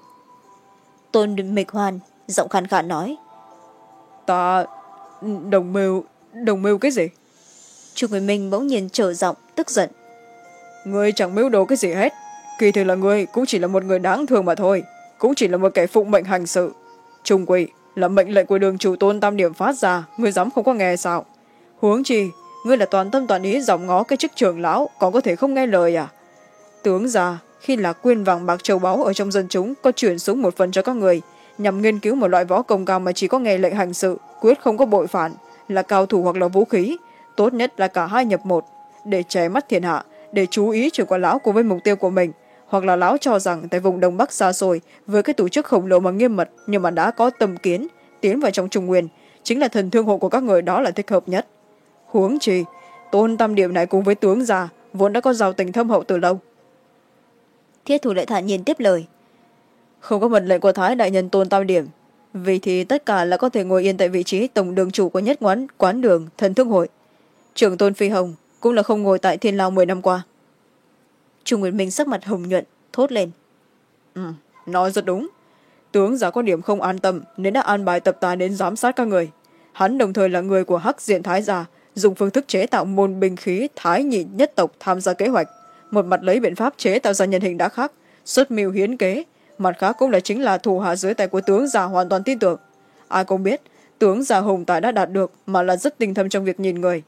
Tôn Mịch Hoàn giọng khàn khàn nói. Ta... đồng mưu... đồng mưu cái gì? Chu Nguyệt Minh bỗng nhiên trở giọng tức giận. Ngươi chẳng mưu đồ cái gì hết, kỳ thực là ngươi cũng chỉ là một người đáng thương mà thôi, cũng chỉ là một kẻ phụng mệnh hành sự. Trung quy là mệnh lệnh của đường chủ Tôn tam điểm phát ra, ngươi dám không có nghe sao? Huống chi ngươi là toàn tâm toàn ý dòm ngó cái chức trưởng lão, còn có thể không nghe lời à? Tướng già khi là quyên vàng bạc châu báu ở trong dân chúng có chuyển xuống một phần cho các người, nhằm nghiên cứu một loại võ công cao mà chỉ có nghe lệnh hành sự, quyết không có bội phản, là cao thủ hoặc là vũ khí, tốt nhất là cả hai nhập một, để che mắt thiên hạ, để chú ý chỉ có lão cùng với mục tiêu của mình, hoặc là lão cho rằng tại vùng Đông Bắc xa xôi với cái tổ chức khổng lồ mà nghiêm mật nhưng mà đã có tầm kiến tiến vào trong Trung Nguyên, chính là thần thương hộ của các người đó là thích hợp nhất. Huống chi Tôn Tam Điểm này cùng với tướng già vốn đã có giao tình thâm hậu từ lâu. Thiết thủ lại thản nhiên tiếp lời. Không có mệnh lệnh của Thái đại nhân Tôn Tam Điểm, vì thì tất cả là có thể ngồi yên tại vị trí tổng đường chủ của nhất quán quán đường thần thương hội. Trưởng Tôn Phi Hồng cũng là không ngồi tại Thiên Lao mười năm qua. Trung Nguyệt Minh sắc mặt hồng nhuận thốt lên. Ừ, nói rất đúng. Tướng già có điểm không an tâm nên đã an bài tập tài đến giám sát các người. Hắn đồng thời là người của Hắc Diện Thái gia, dùng phương thức chế tạo môn binh khí Thái Nhị nhất tộc tham gia kế hoạch, một mặt lấy biện pháp chế tạo ra nhân hình đã khác, xuất mưu hiến kế, mặt khác cũng là chính là thủ hạ dưới tay của tướng già hoàn toàn tin tưởng. Ai cũng biết tướng già hùng tài đã đạt được mà là rất tinh thâm trong việc nhìn người.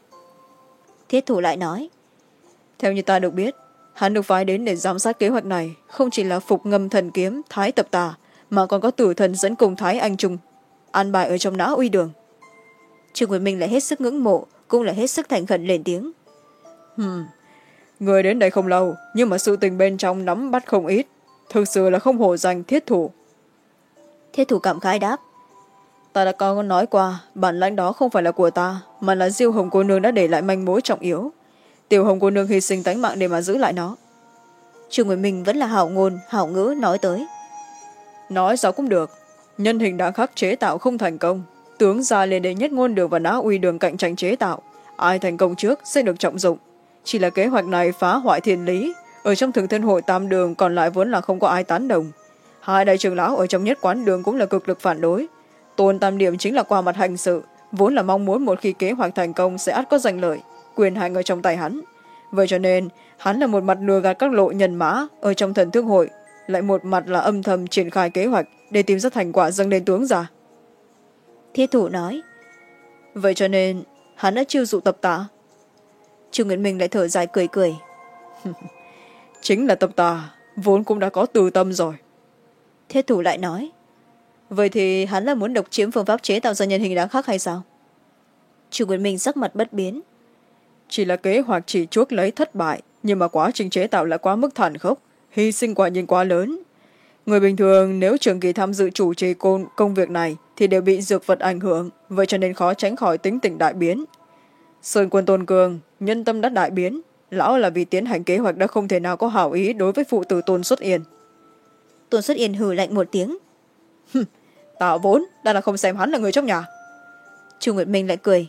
Thiết thủ lại nói. Theo như ta được biết, hắn được phái đến để giám sát kế hoạch này không chỉ là phục ngâm thần kiếm Thái Tập Tà, mà còn có tử thần dẫn cùng Thái Anh Trung an bài ở trong não uy đường. Trương Nguyệt Minh lại hết sức ngưỡng mộ, cũng là hết sức thành khẩn lên tiếng. Hmm. Người đến đây không lâu nhưng mà sự tình bên trong nắm bắt không ít, thực sự là không hổ danh thiết thủ. Thiết thủ cảm khái đáp. Ta đã có nói qua bản lãnh đó không phải là của ta, mà là Diêu Hồng cô nương đã để lại manh mối trọng yếu. Tiểu Hồng cô nương hy sinh tánh mạng để mà giữ lại nó. Trương Nguyệt Minh vẫn là hảo ngôn hảo ngữ nói tới. Nói sao cũng được, nhân hình đã khắc chế tạo không thành công, tướng gia liền để nhất ngôn đường và não uy đường cạnh tranh chế tạo, ai thành công trước sẽ được trọng dụng. Chỉ là kế hoạch này phá hoại thiên lý, ở trong thường thân hội tam đường còn lại vốn là không có ai tán đồng. Hai đại trưởng lão ở trong nhất quán đường cũng là cực lực phản đối. Tôn Tam Điểm chính là qua mặt hành sự, vốn là mong muốn một khi kế hoạch thành công sẽ ắt có giành lợi, quyền hành ở trong tay hắn. Vậy cho nên hắn là một mặt lừa gạt các lộ nhân mã ở trong thần thương hội, lại một mặt là âm thầm triển khai kế hoạch để tìm ra thành quả dâng lên tướng già. Thiết thủ nói. Vậy cho nên hắn đã chiêu dụ Tập Tà. Trương Nguyệt Minh lại thở dài cười cười. Chính là Tập Tà vốn cũng đã có từ tâm rồi. Thiết thủ lại nói. Vậy thì hắn là muốn độc chiếm phương pháp chế tạo ra nhân hình đáng khác hay sao? Trương Nguyệt Minh sắc mặt bất biến. Chỉ là kế hoạch chỉ chuốc lấy thất bại, nhưng mà quá trình chế tạo lại quá mức thảm khốc, hy sinh quả nhiên quá lớn. Người bình thường nếu trường kỳ tham dự chủ trì công, công việc này thì đều bị dược vật ảnh hưởng, vậy cho nên khó tránh khỏi tính tình đại biến. Sơn Quân Tôn Cường nhân tâm đã đại biến, lão là vì tiến hành kế hoạch đã không thể nào có hảo ý đối với phụ tử Tôn Xuất Yên. Tôn Xuất Yên hừ lạnh một tiếng. Tạo vốn đã là không xem hắn là người trong nhà. Trương Nguyệt Minh lại cười.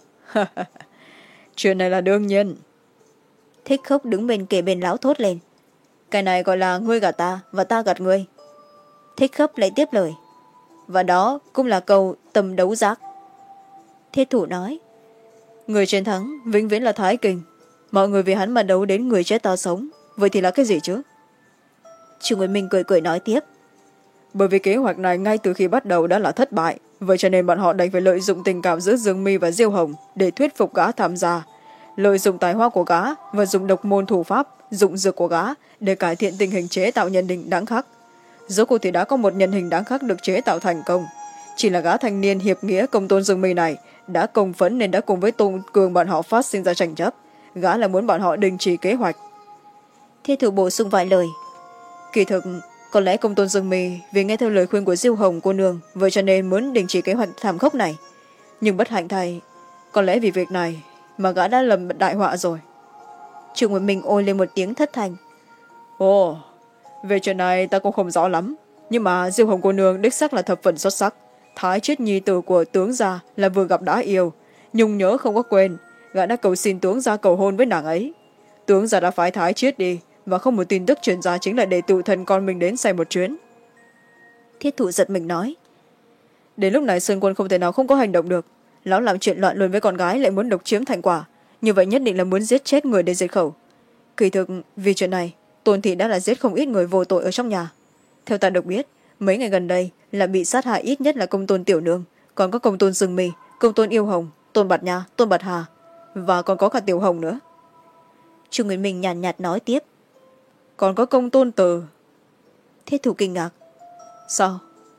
Chuyện này là đương nhiên. Thích Khốc đứng bên kề bên lão thốt lên. Cái này gọi là ngươi gạt ta và ta gạt ngươi. Thích Khốc lại tiếp lời. Và đó cũng là câu tâm đấu giác. Thiết thủ nói. Người chiến thắng vĩnh viễn là Thái Kình, mọi người vì hắn mà đấu đến người chết ta sống, vậy thì là cái gì chứ? Trương Nguyệt Minh cười cười nói tiếp. Bởi vì kế hoạch này ngay từ khi bắt đầu đã là thất bại, vậy cho nên bọn họ đành phải lợi dụng tình cảm giữa Dương Mi và Diêu Hồng để thuyết phục gã tham gia, lợi dụng tài hoa của gã và dùng độc môn thủ pháp, dụng dược của gã để cải thiện tình hình chế tạo nhân hình đáng khắc. Rốt cuộc thì đã có một nhân hình đáng khắc được chế tạo thành công, chỉ là gã thanh niên hiệp nghĩa công tôn Dương Mi này đã công phẫn nên đã cùng với Tôn Cường bọn họ phát sinh ra tranh chấp, gã là muốn bọn họ đình chỉ kế hoạch. Thiết thủ bổ sung vài lời. Kỳ thực có lẽ công tôn Dương Mi vì nghe theo lời khuyên của Diêu Hồng cô nương, vậy cho nên muốn đình chỉ kế hoạch thảm khốc này, nhưng bất hạnh thay có lẽ vì việc này mà gã đã lầm đại họa rồi. Trương Nguyệt Minh ôi lên một tiếng thất thành. Ồ, về chuyện này ta cũng không rõ lắm, nhưng mà Diêu Hồng cô nương đích sắc là thập phần xuất sắc. Thái chết nhi tử của tướng gia là vừa gặp đã yêu, nhung nhớ không có quên, gã đã cầu xin tướng gia cầu hôn với nàng ấy. Tướng gia đã phái Thái chết đi, và không một tin tức truyền ra chính là để tự thân con mình đến xem một chuyến. Thiết thủ giật mình nói. Đến lúc này Sơn Quân không thể nào không có hành động được, lão làm chuyện loạn luân với con gái lại muốn độc chiếm thành quả, như vậy nhất định là muốn giết chết người để diệt khẩu. Kỳ thực vì chuyện này Tôn thị đã là giết không ít người vô tội ở trong nhà. Theo ta được biết, mấy ngày gần đây là bị sát hại ít nhất là công tôn Tiểu Nương, còn có công tôn Dương Mi, công tôn Yêu Hồng, tôn Bạt Nha, tôn Bạt Hà, và còn có cả Tiểu Hồng nữa. Trương Nguyệt Minh nhàn nhạt, nhạt nói tiếp. Còn có công tôn Từ. Thiết thủ kinh ngạc. Sao?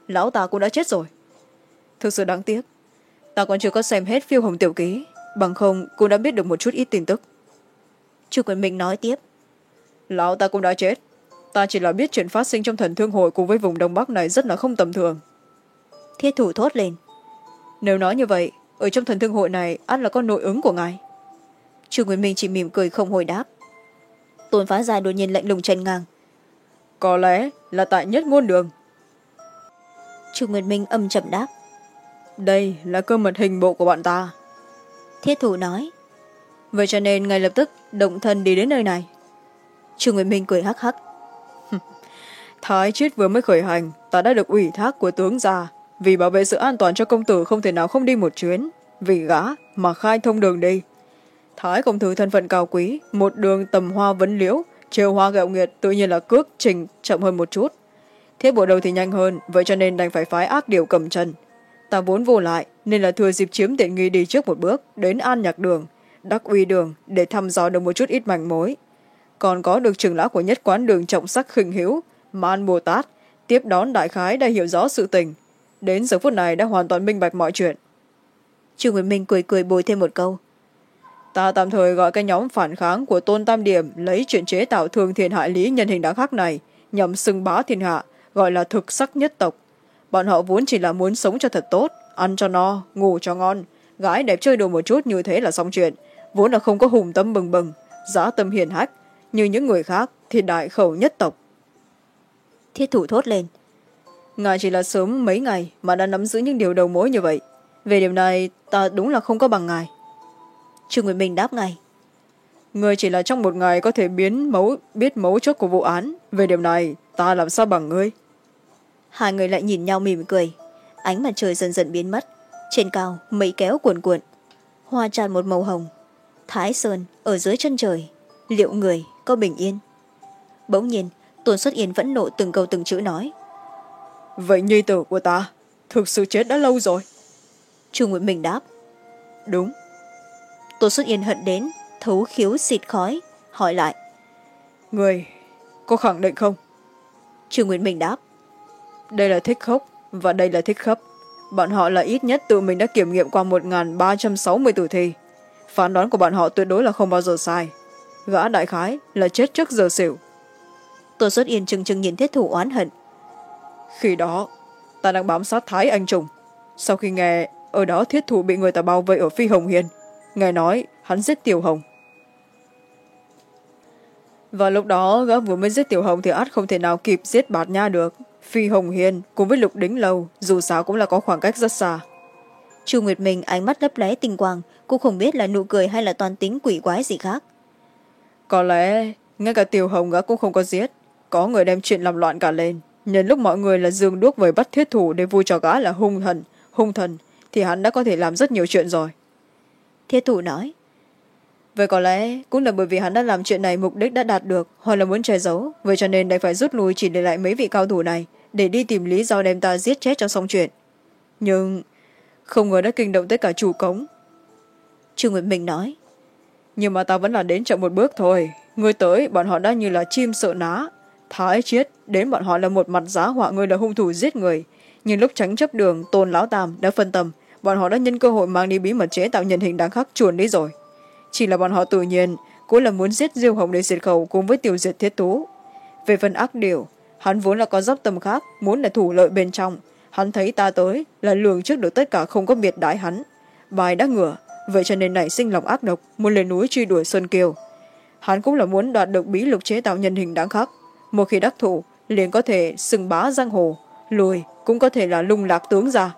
lão ta cũng đã chết rồi. Thực sự đáng tiếc, ta còn chưa có xem hết phiêu hồng tiểu ký, bằng không cũng đã biết được một chút ít tin tức. Chu Quyền Minh nói tiếp. Lão ta cũng đã chết, ta chỉ là biết chuyện phát sinh trong thần thương hội cùng với vùng đông bắc này rất là không tầm thường. Thiết thủ thốt lên. Nếu nói như vậy, ở trong thần thương hội này ắt là có nội ứng của ngài. Chu Quyền Minh chỉ mỉm cười không hồi đáp. Tôn Phá Gia đột nhiên lạnh lùng chen ngang. Có lẽ là tại Nhất Ngôn Đường. Chu Quyền Minh âm chậm đáp. Đây là cơ mật hình bộ của bọn ta. Thiết thủ nói. Vậy cho nên ngay lập tức động thân đi đến nơi này. Chu Quyền Minh cười hắc hắc. Thái Chiết vừa mới khởi hành, ta đã được ủy thác của tướng gia, vì bảo vệ sự an toàn cho công tử không thể nào không đi một chuyến, vì gã mà khai thông đường đi. Thái công tử thân phận cao quý, một đường tầm hoa vấn liễu, trêu hoa gẹo nghiệt, tự nhiên là cước trình chậm hơn một chút. Thế bộ đầu thì nhanh hơn, vậy cho nên đành phải phái ác điều cầm chân. Ta vốn vô lại nên là thừa dịp chiếm tiện nghi đi trước một bước đến An Nhạc Đường, Đắc Uy Đường để thăm dò được một chút ít manh mối. Còn có được trưởng lão của Nhất Quán Đường trọng sắc khinh hiếu Man Bồ Tát tiếp đón đại khái đã hiểu rõ sự tình, đến giờ phút này đã hoàn toàn minh bạch mọi chuyện. Chu Nguyễn Minh cười cười bồi thêm một câu. Ta tạm thời gọi cái nhóm phản kháng của Tôn Tam Điểm lấy chuyện chế tạo thương thiên hại lý nhân hình đáng khắc này nhằm xưng bá thiên hạ, gọi là thực sắc nhất tộc. Bọn họ vốn chỉ là muốn sống cho thật tốt, ăn cho no, ngủ cho ngon, gái đẹp chơi đùa một chút như thế là xong chuyện, vốn là không có hùng tâm bừng bừng, dã tâm hiền hách như những người khác thì đại khẩu nhất tộc. Thiết thủ thốt lên. Ngài chỉ là sớm mấy ngày mà đã nắm giữ những điều đầu mối như vậy, về điểm này ta đúng là không có bằng ngài. Trương Nguyệt Minh đáp ngay. Người chỉ là trong một ngày có thể biến mấu, biết mấu chốt của vụ án, về điểm này ta làm sao bằng ngươi. Hai người lại nhìn nhau mỉm cười. Ánh mặt trời dần dần biến mất, trên cao mây kéo cuồn cuộn, hoa tràn một màu hồng. Thái Sơn ở dưới chân trời, liệu người có bình yên? Bỗng nhiên Tôn Xuất Yên vẫn nộ từng câu từng chữ nói. Vậy nhi tử của ta thực sự chết đã lâu rồi. Chu Nguyệt Minh đáp. Đúng. Tôn Xuất Yên hận đến thấu khiếu xịt khói, hỏi lại. Người có khẳng định không? Chu Nguyệt Minh đáp. Đây là thích khốc và đây là thích khấp. Bọn họ là ít nhất tự mình đã kiểm nghiệm qua một nghìn ba trăm sáu mươi tử thi. Phán đoán của bọn họ tuyệt đối là không bao giờ sai. Gã đại khái là chết trước giờ xỉu. Tôn Xuất Yên chừng chừng nhìn Thiết Thủ oán hận. Khi đó ta đang bám sát Thái Anh Trùng. Sau khi nghe ở đó Thiết Thủ bị người ta bao vây ở Phi Hồng Hiên, nghe nói hắn giết Tiểu Hồng. Và lúc đó gã vừa mới giết Tiểu Hồng thì ắt không thể nào kịp giết Bạt Nha được. Phi Hồng Hiên cùng với Lục Đính Lâu dù sao cũng là có khoảng cách rất xa. Chu Nguyệt Minh ánh mắt lấp lóe tinh quang, cũng không biết là nụ cười hay là toàn tính quỷ quái gì khác. Có lẽ ngay cả Tiểu Hồng gã cũng không có giết, có người đem chuyện làm loạn cả lên. Nhân lúc mọi người là dương đuốc với bắt Thiết Thủ để vui cho gã là hung thần hung thần thì hắn đã có thể làm rất nhiều chuyện rồi. Thiết Thủ nói. Vậy có lẽ cũng là bởi vì hắn đã làm chuyện này mục đích đã đạt được, hoặc là muốn che giấu, vậy cho nên đành phải rút lui chỉ để lại mấy vị cao thủ này để đi tìm lý do đem ta giết chết cho xong chuyện. Nhưng không ngờ đã kinh động tới cả chủ cống. Trương Nguyệt Minh nói. Nhưng mà ta vẫn là đến chậm một bước thôi. Ngươi tới bọn họ đã như là chim sợ ná. Thái Chiết đến bọn họ là một mặt giá họa ngươi là hung thủ giết người. Nhưng lúc tránh chấp đường Tôn Lão Tam đã phân tâm, bọn họ đã nhân cơ hội mang đi bí mật chế tạo nhân hình đáng khắc chuồn đi rồi. Chỉ là bọn họ tự nhiên cũng là muốn giết Diêu Hồng để diệt khẩu cùng với tiêu diệt Thiết Tú. Về phần ác điều, hắn vốn là có dốc tâm khác, muốn là thủ lợi bên trong. Hắn thấy ta tới là lường trước được tất cả, không có biệt đãi hắn. Bài đã ngửa, vậy cho nên nảy sinh lòng ác độc, muốn lên núi truy đuổi Xuân Kiều. Hắn cũng là muốn đoạt được bí lục chế tạo nhân hình đáng khắc. Một khi đắc thủ liền có thể xưng bá giang hồ, lùi cũng có thể là lung lạc tướng ra.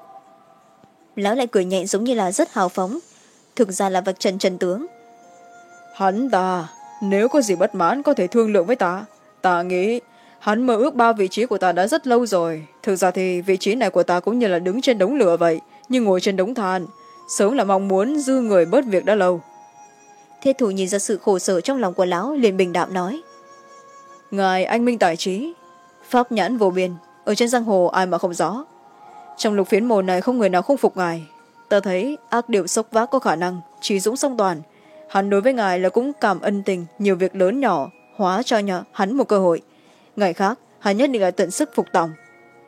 Lão lại cười nhẹ giống như là rất hào phóng, thực ra là vạch trần trần tướng. Hắn ta nếu có gì bất mãn có thể thương lượng với ta. Ta nghĩ hắn mơ ước ba vị trí của ta đã rất lâu rồi. Thực ra thì vị trí này của ta cũng như là đứng trên đống lửa vậy, nhưng ngồi trên đống than, sớm là mong muốn dư người bớt việc đã lâu. Thiết Thủ nhìn ra sự khổ sở trong lòng của lão, liền bình đạm nói. Ngài anh minh tài trí, pháp nhãn vô biên, ở trên giang hồ ai mà không rõ. Trong lục phiến môn này không người nào không phục ngài. Ta thấy ác điệu sốc vác có khả năng trí dũng song toàn. Hắn đối với ngài là cũng cảm ân tình, nhiều việc lớn nhỏ hóa cho nhà hắn một cơ hội. Ngày khác hắn nhất định là tận sức phục tòng.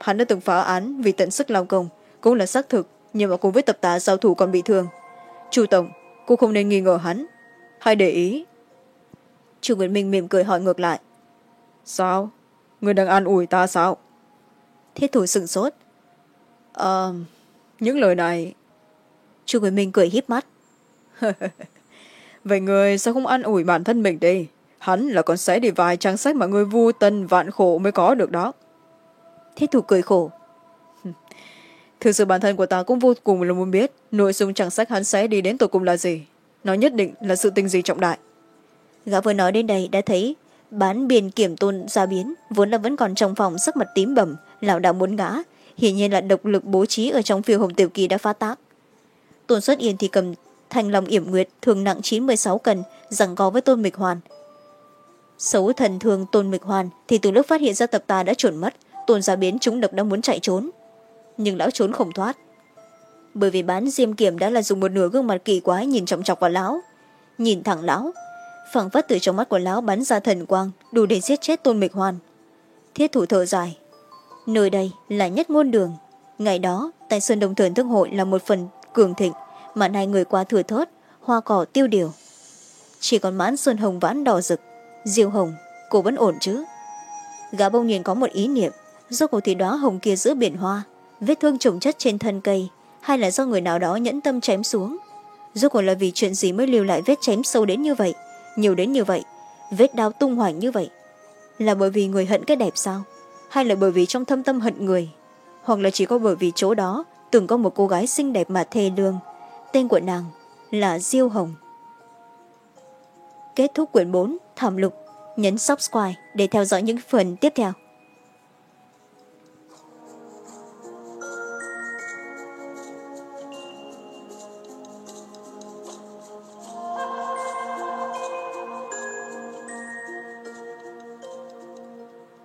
hắn đã từng phá án vì tận sức lao công, cũng là xác thực, nhưng mà cùng với tập tá giao thủ còn bị thương. Chu tổng, cô không nên nghi ngờ hắn, hãy để ý. Chu Nguyệt Minh mỉm cười hỏi ngược lại. Sao? Người đang an ủi ta sao? Thiết thủ sửng sốt. Ờ, những lời này. Chu Nguyệt Minh cười híp mắt. Vậy người sao không an ủi bản thân mình đi? Hắn là con xé đi vài trang sách mà người vô tân vạn khổ mới có được đó. Thiết thủ cười khổ. Thực sự bản thân của ta cũng vô cùng là muốn biết nội dung trang sách hắn xé đi đến tột cùng là gì. Nó nhất định là sự tình gì trọng đại. Gã vừa nói đến đây đã thấy bán biên kiểm Tôn Gia Biến vốn là vẫn còn trong phòng, sắc mặt tím bầm, lảo đảo muốn ngã, hiển nhiên là độc lực bố trí ở trong phiêu hồng tiểu kỳ đã phát tác. Tôn Xuất Yên thì cầm thanh long yểm nguyệt thường nặng chín mươi sáu cân, giằng co với Tôn Mịch Hoàn. Xấu thần thương Tôn Mịch Hoàn thì từ lúc phát hiện ra tập tà đã chuẩn mất, Tôn Gia Biến trúng độc đã muốn chạy trốn, nhưng lão trốn không thoát, bởi vì bán diêm kiểm đã là dùng một nửa gương mặt kỳ quái nhìn chòng chọc vào lão, nhìn thẳng lão, phảng phất từ trong mắt của lão bắn ra thần quang đủ để giết chết Tôn Mịch Hoàn. Thiết thủ thở dài, nơi đây là Nhất Ngôn Đường, ngày đó tại Sơn Đông Thần Thương Hội là một phần cường thịnh, mà hai người qua thừa thớt, hoa cỏ tiêu điều, chỉ còn mãn sơn hồng vãn đỏ rực. Diêu Hồng, cô vẫn ổn chứ? Gã bỗng nhiên có một ý niệm, rốt cuộc thì đóa hồng kia giữa biển hoa, vết thương chồng chất trên thân cây, hay là do người nào đó nhẫn tâm chém xuống? Rốt cuộc là vì chuyện gì mới lưu lại vết chém sâu đến như vậy, nhiều đến như vậy, vết đao tung hoành như vậy? Là bởi vì người hận cái đẹp sao? Hay là bởi vì trong thâm tâm hận người? Hoặc là chỉ có bởi vì chỗ đó từng có một cô gái xinh đẹp mà thê lương, tên của nàng là Diêu Hồng. Kết thúc quyển bốn Thảm Lục. Nhấn subscribe để theo dõi những phần tiếp theo.